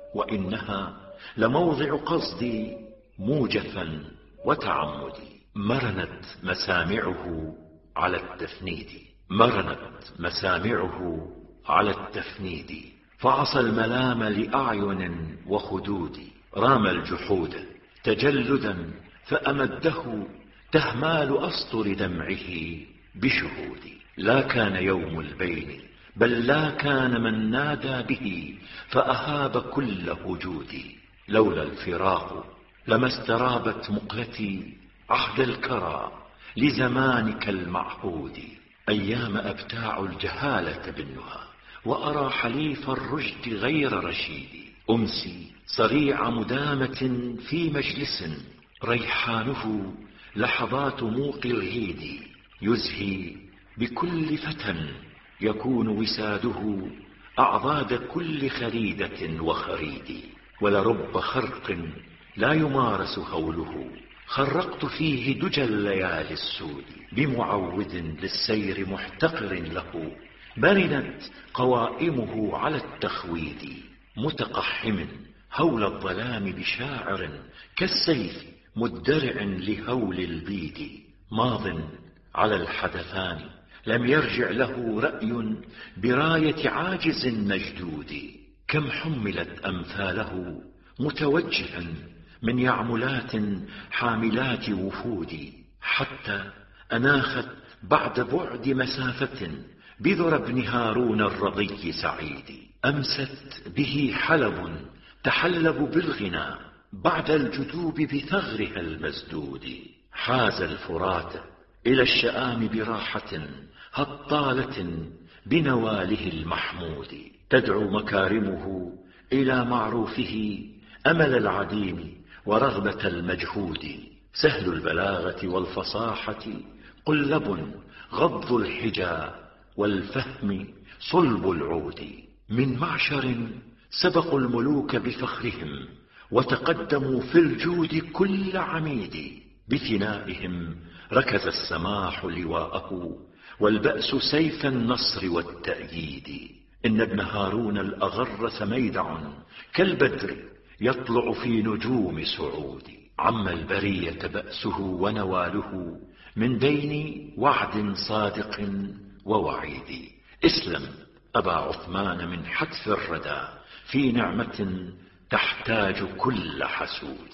وإنها لموضع قصدي موجفا وتعمدي. مرنت مسامعه على التفنيد، مرنت مسامعه على التفنيد. فعصى الملام لأعين وخدود، رام الجحود تجلدا فأمده تهمال أسطر دمعه بشهود. لا كان يوم البين، بل لا كان من نادى به فأهاب كل وجود. لولا الفراق لما استرابت مقلتي عهد الكرى لزمانك المعهود. أيام أبتاع الجهالة بالنهى، وأرى حليف الرشد غير رشيد. أمسي صريع مدامة في مجلس، ريحانه لحظات موقي العيد. يزهي بكل فتى يكون وساده أعضاد كل خريدة وخريد. ولرب خرق لا يمارس هوله، خرقت فيه دجى الليالي السود. بمعود للسير محتقر له، برنت قوائمه على التخويد. متقحم هول الظلام بشاعر، كالسيف مدرع لهول البيد. ماض على الحدثان لم يرجع له رأي براية عاجز مجدود. كم حملت أمثاله متوجها من يعملات حاملات وفود، حتى أناخت بعد بعد مسافة بذر ابن هارون الرضي سعيد. أمست به حلب تحلب بالغنى بعد الجدوب بثغرها المسدود. حاز الفرات إلى الشآم براحة هطالة بنواله المحمود. تدعو مكارمه إلى معروفه أمل العديم ورغبة المجهود. سهل البلاغة والفصاحة قلب غض الحجى، والفهم صلب العود. من معشر سبقوا الملوك بفخرهم، وتقدموا في الجود كل عميد. بثنائهم ركز السماح لواءه، والبأس سيف النصر والتأييد. إن ابن هارون الأغر سميدع كالبدر يطلع في نجوم سعود. عم البرية بأسه ونواله من بين وعد صادق ووعيد. اسلم أبا عثمان من حتف الردى في نعمة تحتاج كل حسود.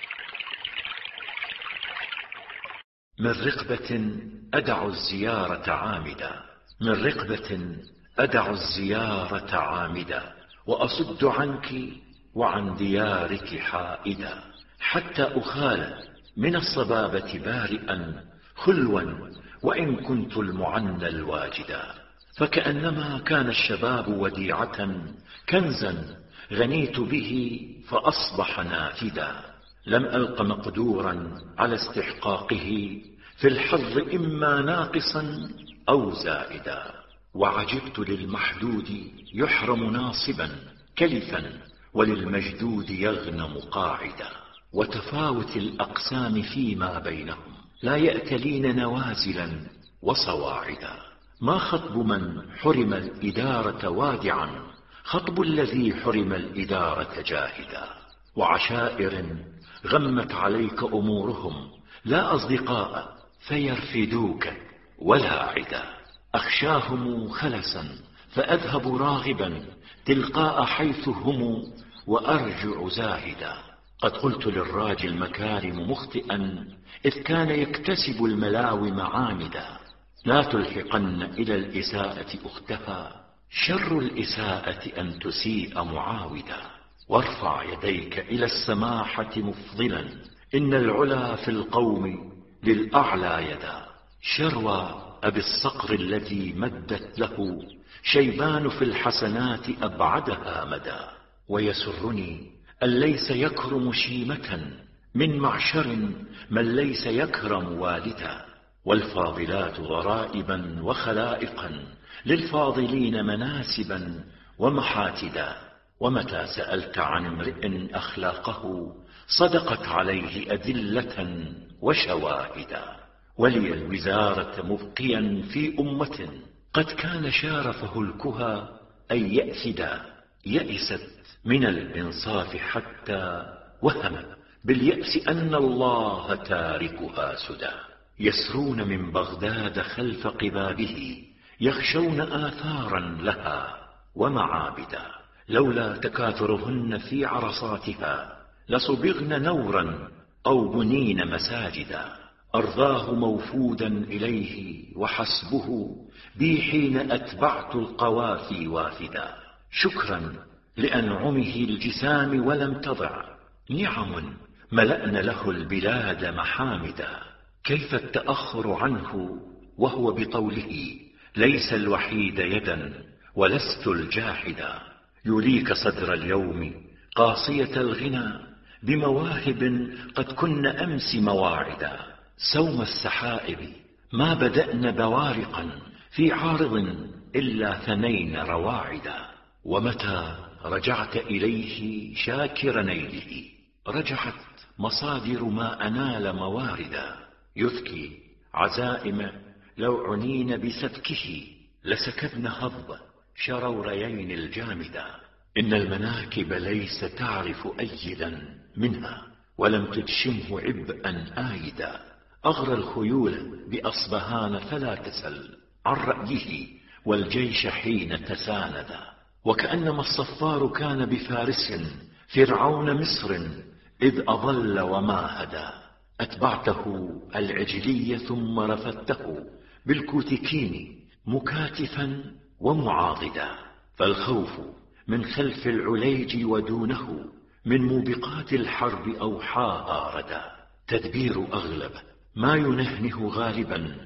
من رقبة أدع الزيارة عامدا، من رقبة أدع الزيارة عامدا، وأصد عنك وعن ديارك حائدا، حتى أخال من الصبابة بارئا خلوا وإن كنت المعنى الواجدا. فكأنما كان الشباب وديعة كنزا غنيت به فأصبح نافدا. لم ألق مقدورا على استحقاقه في الحظ إما ناقصا أو زائدا. وعجبت للمحدود يحرم ناصبا كلفا، وللمجدود يغنم قاعدا. وتفاوت الأقسام فيما بينهم لا يأتلين نوازلا وصواعدا. ما خطب من حرم الإدارة وادعا، خطب الذي حرم الإدارة جاهدا. وعشائر غمت عليك أمورهم لا أصدقاء فيرفدوك ولا عدا. أخشاهم خلسا فأذهب راغبا تلقاء حيث هم وأرجع زاهدا. قد قلت للراجي المكارم مخطئا إذ كان يكتسب الملاوم عامدا. لا تلحقن إلى الإساءة أختها، شر الإساءة أن تسيء معاودا. وارفع يديك إلى السماحة مفضلا، إن العلا في القوم للأعلى يدا. شروى أبي الصقر الذي مدت له شيبان في الحسنات أبعدها مدى. ويسرني أن ليس يكرم شيمة من معشر من ليس يكرم والدا. والفاضلات غرائبا وخلائقا للفاضلين مناسبا ومحاتدا. ومتى سألت عن امرئ أخلاقه صدقت عليه أدلة وشواهدا. ولي الوزارة مبقيا في أمة قد كان شارفه الكهى أن يأفدا. يئست من الإنصاف حتى وهم باليأس أن الله تاركها سدى. يسرون من بغداد خلف قبابه يخشون آثارا لها ومعابدا. لولا تكاثرهن في عرصاتها لصبغن نورا أو بنين مساجدا. أرضاه موفودا إليه وحسبه بي حين أتبعت القوافي وافدا. شكرا لأنعمه الجسام ولم تضع نعم ملأن له البلاد محامدا. كيف التأخر عنه وهو بطوله ليس الوحيد يدا ولست الجاحدا. يليك صدر اليوم قاصية الغنى بمواهب قد كن أمس مواعدا. سوم السحائب ما بدأن بوارقا في عارض إلا ثنين رواعدا. ومتى رجعت إليه شاكر نيله رجحت مصادر ما أنال مواردا. يذكي عزائم لو عنين بسفكه لسكبن هض شروريين الجامدا. إن المناكب ليس تعرف أيدا منها ولم تجشمه عبئا آيدا. أغرى الخيول بأصبهان فلا تسل عن رأيه والجيش حين تساندا. وكأنما الصفار كان بفارس فرعون مصر إذ أضل وما هدى. أتبعته العجلي ثم رفدته بالكوتكين مكاتفا ومعاضدا. فالخوف من خلف العليج ودونه من موبقات الحرب أوحاها ردا. تدبير أغلب ما ينهنه غالبا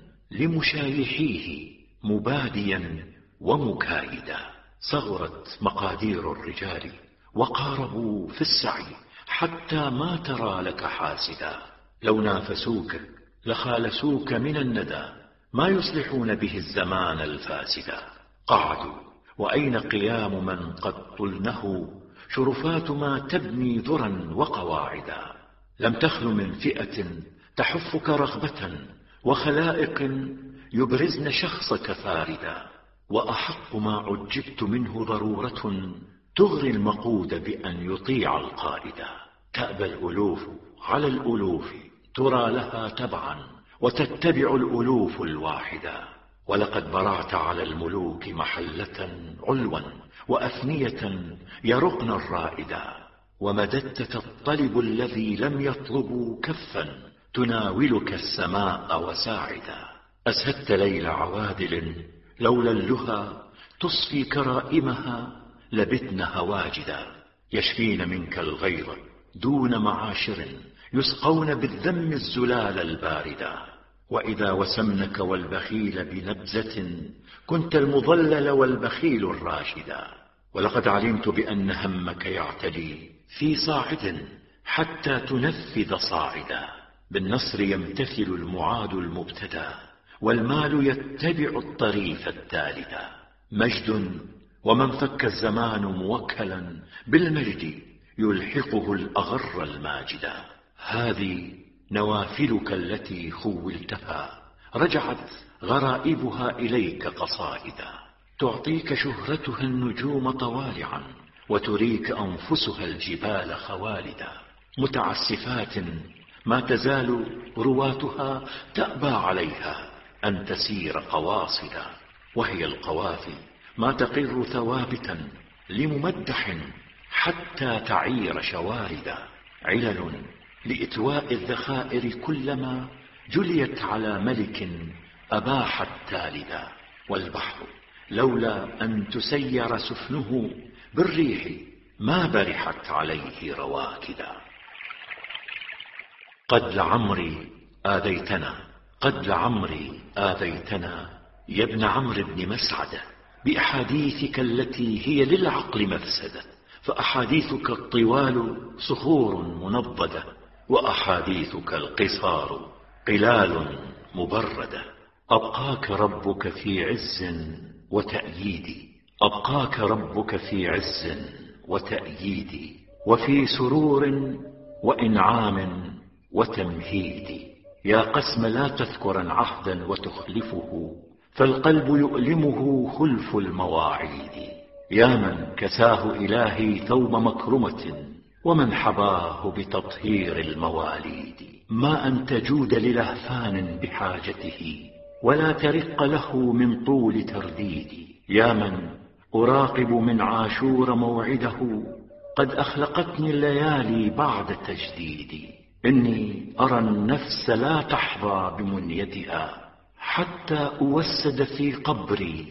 لمشايحيه مباديا ومكايدا. صغرت مقادير الرجال وقاربوا في السعي حتى ما ترى لك حاسدا. لو نافسوك لخالسوك من الندى ما يصلحون به الزمان الفاسدا. قعدوا وأين قيام من قد طلنه شرفات ما تبني ذرا وقواعدا. لم تخل من فئة تحفك رغبة وخلائق يبرزن شخصك فاردا. وأحق ما عجبت منه ضرورة تغري المقود بأن يطيع القائدا. تأبى الألوف على الألوف ترى لها تبعا وتتبع الألوف الواحدا. ولقد برعت على الملوك محلة علوا وأثنية يرقن الرائدا. ومددت تطلب الذي لم يطلبوا كفا تناولك السماء وساعدا. أسهدت ليل عوادل لولا اللهى تصفي كرائمها لبتن هواجدا. يشفين منك الغيظ دون معاشر يسقون بالذم الزلال الباردا. وإذا وسمنك والبخيل بنبزة كنت المضلل والبخيل الراشدا. ولقد علمت بأن همك يعتدي في صاعد حتى تنفذ صاعدا. بالنصر يمتثل المعاد المبتدى والمال يتبع الطريف التالدا. مجد ومن فك الزمان موكلا بالمجد يلحقه الأغر الماجدا. هذه نوافلك التي خولتها رجعت غرائبها إليك قصائدا. تعطيك شهرتها النجوم طوالعا وتريك أنفسها الجبال خوالدا. متعسفات ما تزال رواتها تأبى عليها أن تسير قواصدا. وهي القوافي ما تقر ثوابتا لممدح حتى تعير شواردا. علل لإتواء الذخائر كلما جليت على ملك أباح التالدا. والبحر لولا أن تسير سفنه بالريح ما برحت عليه رواكدا. قد لعمري آذيتنا قد لعمري آذيتنا يا ابن عمرو بن مسعدة بأحاديثك التي هي للعقل مفسدة. فأحاديثك الطوال صخور منضدة وأحاديثك القصار قلال مبردة. أبقاك ربك في عز وتأييد أبقاك ربك في عز وتأييد وفي سرور وإنعام وتمهيد. يا قسم لا تذكرا عهدا وتخلفه فالقلب يؤلمه خلف المواعيد. يا من كساه إلهي ثوب مكرمة ومن حباه بتطهير المواليد. ما أن تجود للهفان بحاجته ولا ترق له من طول ترديد. يا من أراقب من عاشور موعده قد أخلقتني الليالي بعد تجديد. إني أرى النفس لا تحظى بمنيتها حتى أوسد في قبري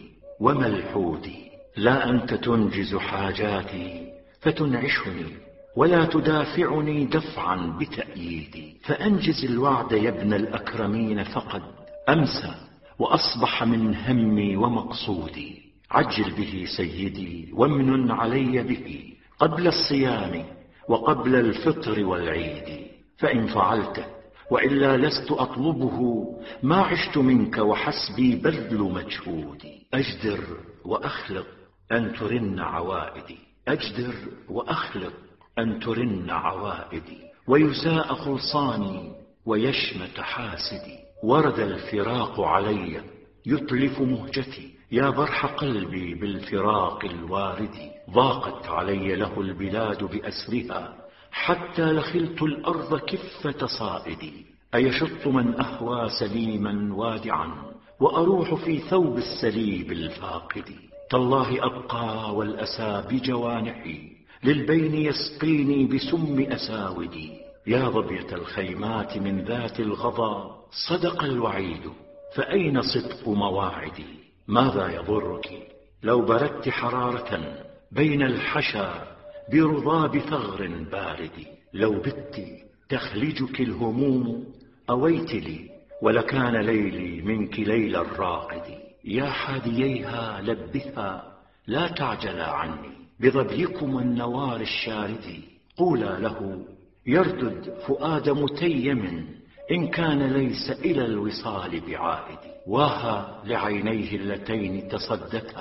وملحودي. لا أنت تنجز حاجاتي فتنعشني ولا تدافعني دفعا بتأييدي. فأنجز الوعد يا ابن الأكرمين فقد أمسى وأصبح من همي ومقصودي. عجل به سيدي وامنن علي به قبل الصيام وقبل الفطر والعيد. فإن فعلته وإلا لست أطلبه ما عشت منك وحسبي بذل مجهودي. أجدر وأخلق أن ترن عوائدي أجدر وأخلق أن ترن عوائدي ويساء خلصاني ويشمت حاسدي. ورد الفراق علي يتلف مهجتي يا برح قلبي بالفراق الوارد. ضاقت علي له البلاد بأسرها حتى لخلت الأرض كفة صائدي. أيشط من أهوى سليما وادعا وأروح في ثوب السليب الفاقد. تالله أبقى والأسى بجوانحي للبين يسقيني بسم أساودي. يا ظبية الخيمات من ذات الغضا صدق الوعيد فأين صدق مواعدي. ماذا يضرك لو بردت حرارة بين الحشا برضاب ثغر بارد. لو بت تخلجك الهموم أويت لي ولكان ليلي منك ليل الراقد. يا حادييها لبثا لا تعجلا عني بظبيكم النوار الشارد. قولا له يردد فؤاد متيم إن كان ليس إلى الوصال بعائد. واها لعينيه اللتين تصدتا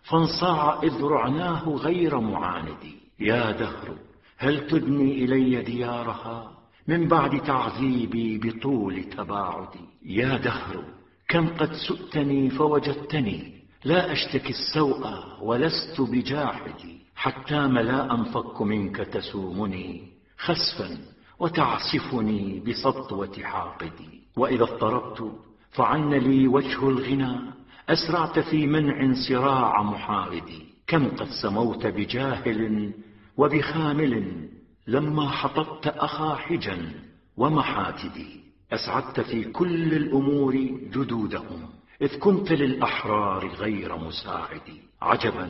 فانصاع إذ رعناه غير معاند. يا دهر هل تدني إلي ديارها من بعد تعذيبي بطول تباعدي. يا دهر كم قد سؤتني فوجدتني لا أشتكي السوء ولست بجاحدي، حتى ملا أنفك منك تسومني خسفا وتعصفني بسطوة حاقدي. وإذا اضطربت فعن لي وجه الغنى أسرعت في منع صراع محاردي. كم قد سموت بجاهل وبخامل لما حطبت أخا حجا ومحاتدي. أسعدت في كل الأمور جدودهم إذ كنت للأحرار غير مساعدي. عجبا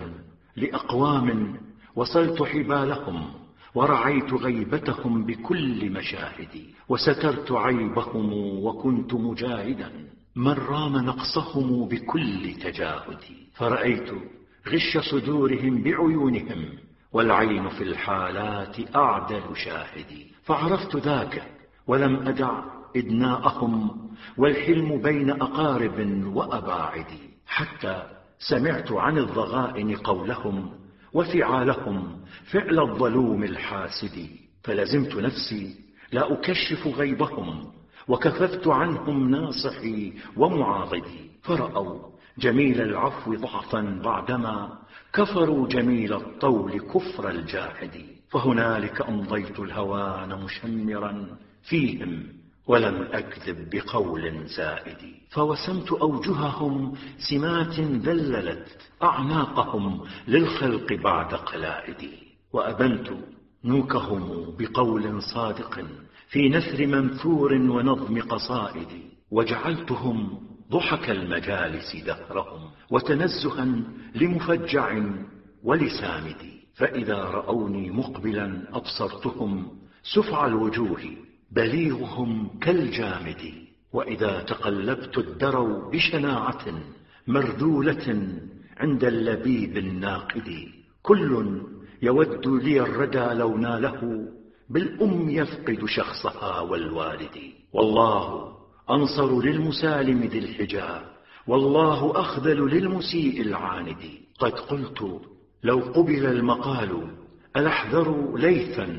لأقوام وصلت حبالهم ورعيت غيبتهم بكل مشاهدي، وسترت عيبهم وكنت مجاهدا من رام نقصهم بكل تجاهدي. فرأيت غش صدورهم بعيونهم والعين في الحالات أعدل شاهدي. فعرفت ذاك ولم أدع إدناءهم والحلم بين أقارب وأباعد، حتى سمعت عن الضغائن قولهم وفعالهم فعل الظلوم الحاسد. فلزمت نفسي لا أكشف غيبهم وكففت عنهم ناصحي ومعاضدي. فرأوا جميل العفو ضعفا بعدما كفروا جميل الطول كفر الجاحد. فهنالك أمضيت الهوان مشمرا فيهم ولم أكذب بقول زائد. فوسمت أوجههم سمات ذللت أعناقهم للخلق بعد قلائد. وأبنت نوكهم بقول صادق في نثر منثور ونظم قصائد. وجعلتهم ضحك المجالس دهرهم وتنزها لمفجع ولسامد. فإذا رأوني مقبلا أبصرتهم سفع الوجوه بليغهم كالجامد. وإذا تقلبت الدروا بشناعة مرذولة عند اللبيب الناقد. كل يود لي الردى لو ناله بالأم يفقد شخصها والوالد. والله أنصر للمسالم ذي الحجاب والله أخذل للمسيء العاند. قد قلت لو قبل المقال ألحذروا ليثا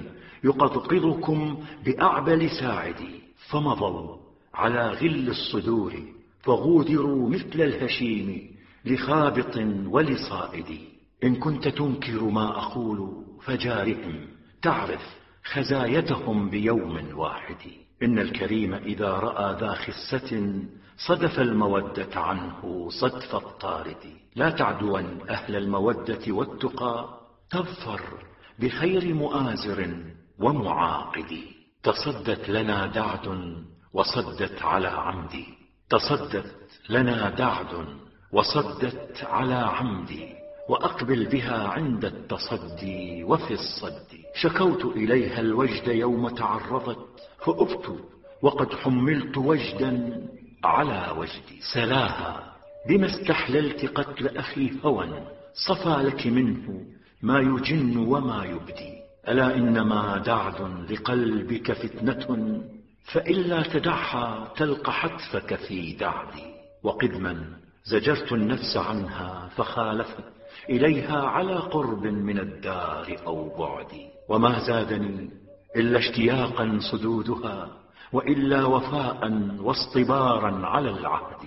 يقضقضكم بأعبل ساعدي. فمضوا على غل الصدور فغودروا مثل الهشيم لخابط ولصائد. إن كنت تنكر ما أقول فجارهم تعرف خزايتهم بيوم واحد. إن الكريم إذا رأى ذا خسة صدف المودة عنه صدف الطارد. لا تعدوا أهل المودة والتقى تظفر بخير مؤازر ومعاقد. تصدت لنا دعد وصدت على عمدي، تصدت لنا دعد وصدت على عمدي. وأقبل بها عند التصدي وفي الصد. شكوت إليها الوجد يوم تعرضت فأبت وقد حملت وجدا على وجدي. سلاها بما استحللت قتل أخي هوى صفى لك منه ما يجن وما يبدي. ألا إنما دعد لقلبك فتنة فإلا تدعها تلق حتفك في دعدي. وقدما زجرت النفس عنها فخالفت إليها على قرب من الدار أو بعد. وما زادني إلا اشتياقا صدودها وإلا وفاء واصطبارا على العهد.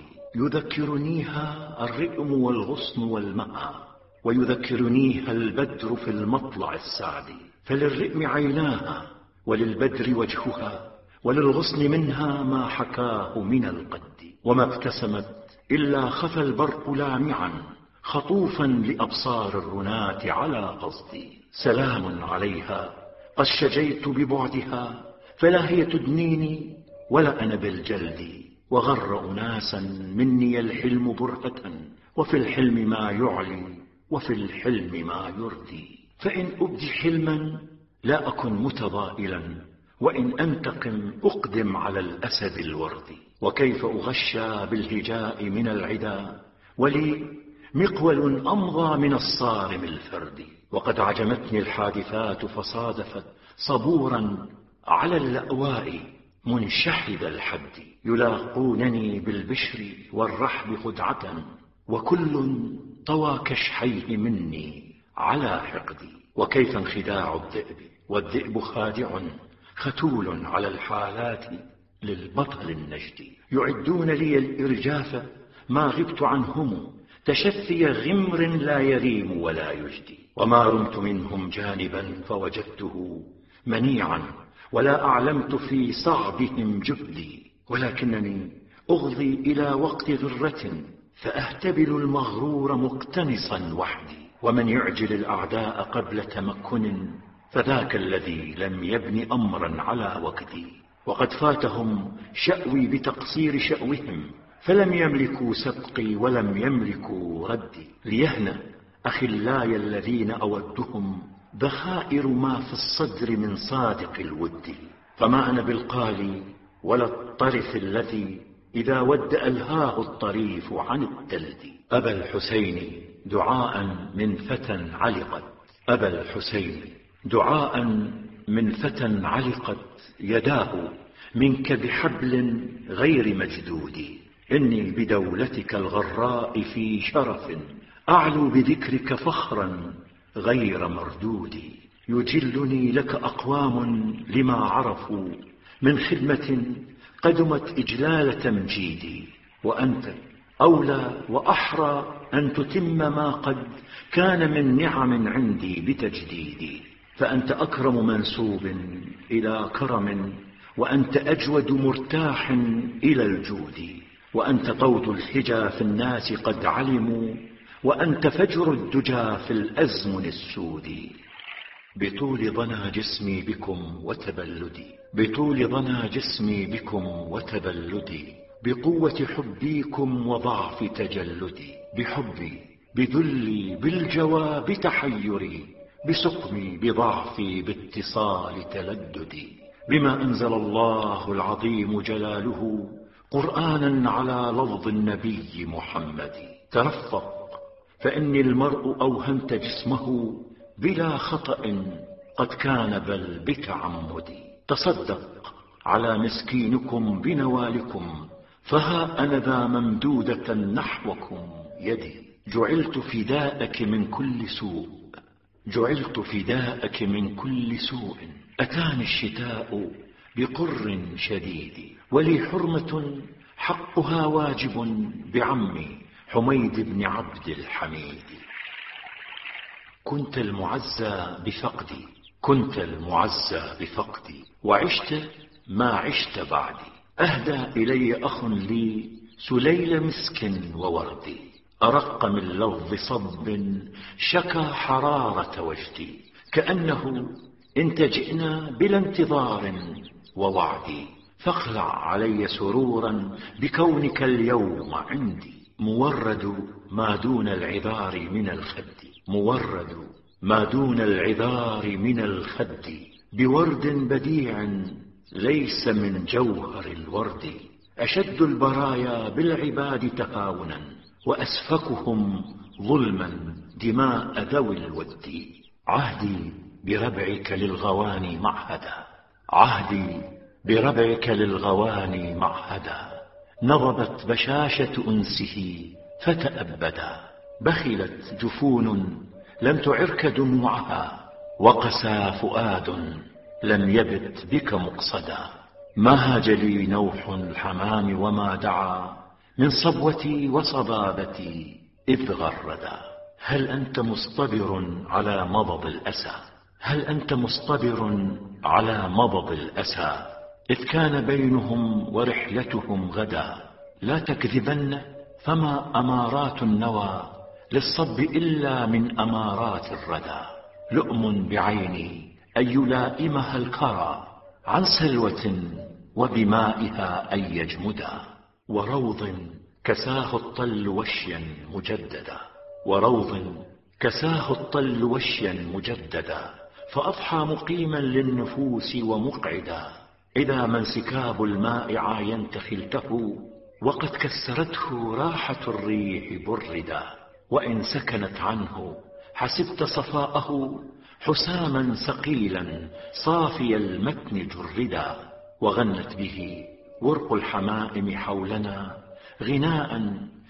يذكرنيها الرئم والغصن والماء ويذكرنيها البدر في المطلع السعد. فللرئم عيناها وللبدر وجهها وللغصن منها ما حكاه من القد. وما ابتسمت إلا خفى البرق لامعا خطوفا لأبصار الرناة على قصدي. سلام عليها قد شجيت ببعدها فلا هي تدنيني ولا أنا بالجلد. وغر أناسا مني الحلم برهة وفي الحلم ما يعلي وفي الحلم ما يردي. فإن أبدي حلما لا أكن متضائلا وإن أنتقم أقدم على الأسد الوردي. وكيف أغشى بالهجاء من العدا ولي مقول أمضى من الصارم الفردي. وقد عجمتني الحادثات فصادفت صبورا على اللأواء منشحذ الحد. يلاقونني بالبشر والرحب خدعة وكل طوى كشحيه مني على حقدي. وكيف انخداع الذئب والذئب خادع، ختول على الحالات للبطل النجدي. يعدون لي الإرجاف ما غبت عنهم، تشفي غمر لا يريم ولا يجدي. وما رمت منهم جانبا فوجدته منيعا، ولا أعلمت في صعبهم جهدي. ولكنني أغضي إلى وقت غرة، فأهتبل المغرور مقتنصا وحدي. ومن يعجل الأعداء قبل تمكن، فذاك الذي لم يبن أمرا على وكدي. وقد فاتهم شأوي بتقصير شأوهم، فلم يملكوا سبقي ولم يملكوا ردي. ليهنأ أخلاي الذين أودهم، ذخائر ما في الصدر من صادق الود. فما أنا بالقالي ولا الطرف الذي إذا ود ألهاه الطريف عن التلد. أبا الحسين دعاء من فتى علقت، أبا الحسين دعاء من فتى علقت يداه منك بحبل غير مجدود. إني بدولتك الغراء في شرف، أعلو بذكرك فخرا غير مردود. يجلني لك أقوام لما عرفوا من خدمة قدمت إجلال تمجيدي. وأنت أولى وأحرى أن تتم ما قد كان من نعم عندي بتجديدي. فأنت أكرم منسوب إلى كرم، وأنت أجود مرتاح إلى الجود. وأنت طود الحجى في الناس قد علموا، وأنت فجر الدجى في الأزمن السود. بطول ضنا جسمي بكم وتبلدي، بطول ضنا جسمي بكم وتبلدي، بقوة حبيكم وضعف تجلدي. بحبي بذلي بالجواب تحيري، بسقمي بضعفي باتصال تلددي. بما أنزل الله العظيم جلاله قرآنا على لفظ النبي محمد. ترفق فإني المرء أوهمت جسمه بلا خطأ قد كان بل بتعمد. تصدق على مسكينكم بنوالكم، فها أنا ذا ممدودة نحوكم يدي. جعلت فداءك من كل سوء، جعلت فداءك من كل سوء. أتاني الشتاء بقر شديد، ولي حرمة حقها واجب بعمي حميد بن عبد الحميد. كنت المعزى بفقدي، كنت المعزى بفقدي، وعشت ما عشت بعدي. أهدى إلي أخ لي سليل مسك ووردي، أرق من لفظ صب شكى حرارة وجدي. كأنه إن تجئنا بلا انتظار ووعدي، فاخلع علي سرورا بكونك اليوم عندي. مورد ما دون العذار من الخد، مورد ما دون العذار من الخد، بورد بديع ليس من جوهر الورد. أشد البرايا بالعباد تهاونا، وأسفكهم ظلما دماء ذوي الود. عهدي بربعك للغواني معهدا، عهدي بربعك للغواني معهدا. نضبت بشاشة أنسه فتأبدا، بخلت جفون لم تعرك دموعها، وقسى فؤاد لم يبت بك مقصدا. ما هاج لي نوح الحمام وما دعا من صبوتي وصبابتي إذ غردا. هل أنت مصطبر على مضض الأسى، هل أنت مصطبر على مضض الأسى، إذ كان بينهم ورحلتهم غدا. لا تكذبن فما أمارات النوى للصب إلا من أمارات الردى. لؤم بعيني أن يلائمها الكرى عن سلوة وبمائها أن يجمدا. وروض كساه الطل وشيا مجددا، وروض كساه الطل وشيا مجددا. فأضحى مقيما للنفوس ومقعدا، إذا ما انسكاب الماء عاينت خلته، وقد كسرته راحة الريح بردا. وإن سكنت عنه حسبت صفاءه حساما ثقيلا صافي المتن جردا. وغنت به ورق الحمائم حولنا غناء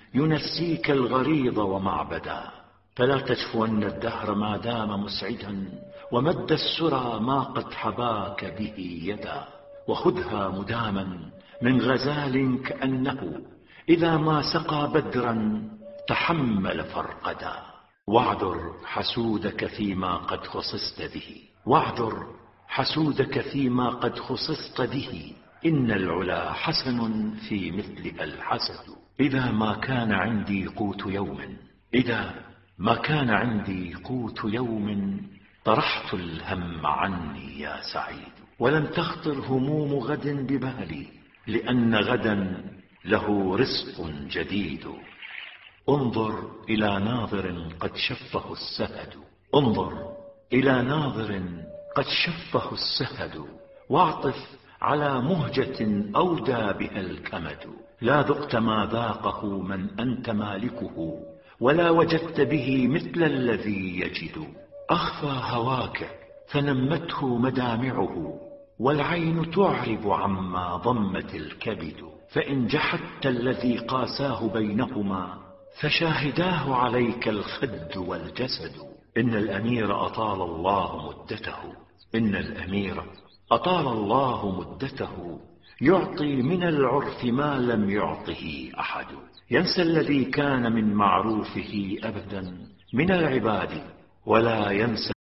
ينسيك الغريض ومعبدا. فلا تجفون الدهر ما دام مسعدا، ومد السرى ما قد حباك به يدا. وخذها مداما من غزال كأنه إذا ما سقى بدرا تحمل فرقدا. واعذر حسودك فيما قد خصصت به، واعذر حسودك فيما قد خصصت به. إن العلا حسن في مثلها الحسد. إذا ما كان عندي قوت يوم، إذا ما كان عندي قوت يوم، طرحت الهم عني يا سعيد. ولم تخطر هموم غد ببالي، لأن غدا له رزق جديد. انظر إلى ناظر قد شفه السهد، انظر إلى ناظر قد شفه السهد، واعطف على مهجة أودى بها الكمد. لا ذقت ما ذاقه من أنت مالكه، ولا وجدت به مثل الذي يجد. أخفى هواك فنمته مدامعه، والعين تعرب عما ضمت الكبد. فإن جحدت الذي قاساه بينهما، فشاهداه عليك الخد والجسد. إن الأمير أطال الله مدته، إن الأمير أطال الله مدته، يعطي من العرف ما لم يعطه أحد. ينسى الذي كان من معروفه أبدا من العباد، ولا ينسى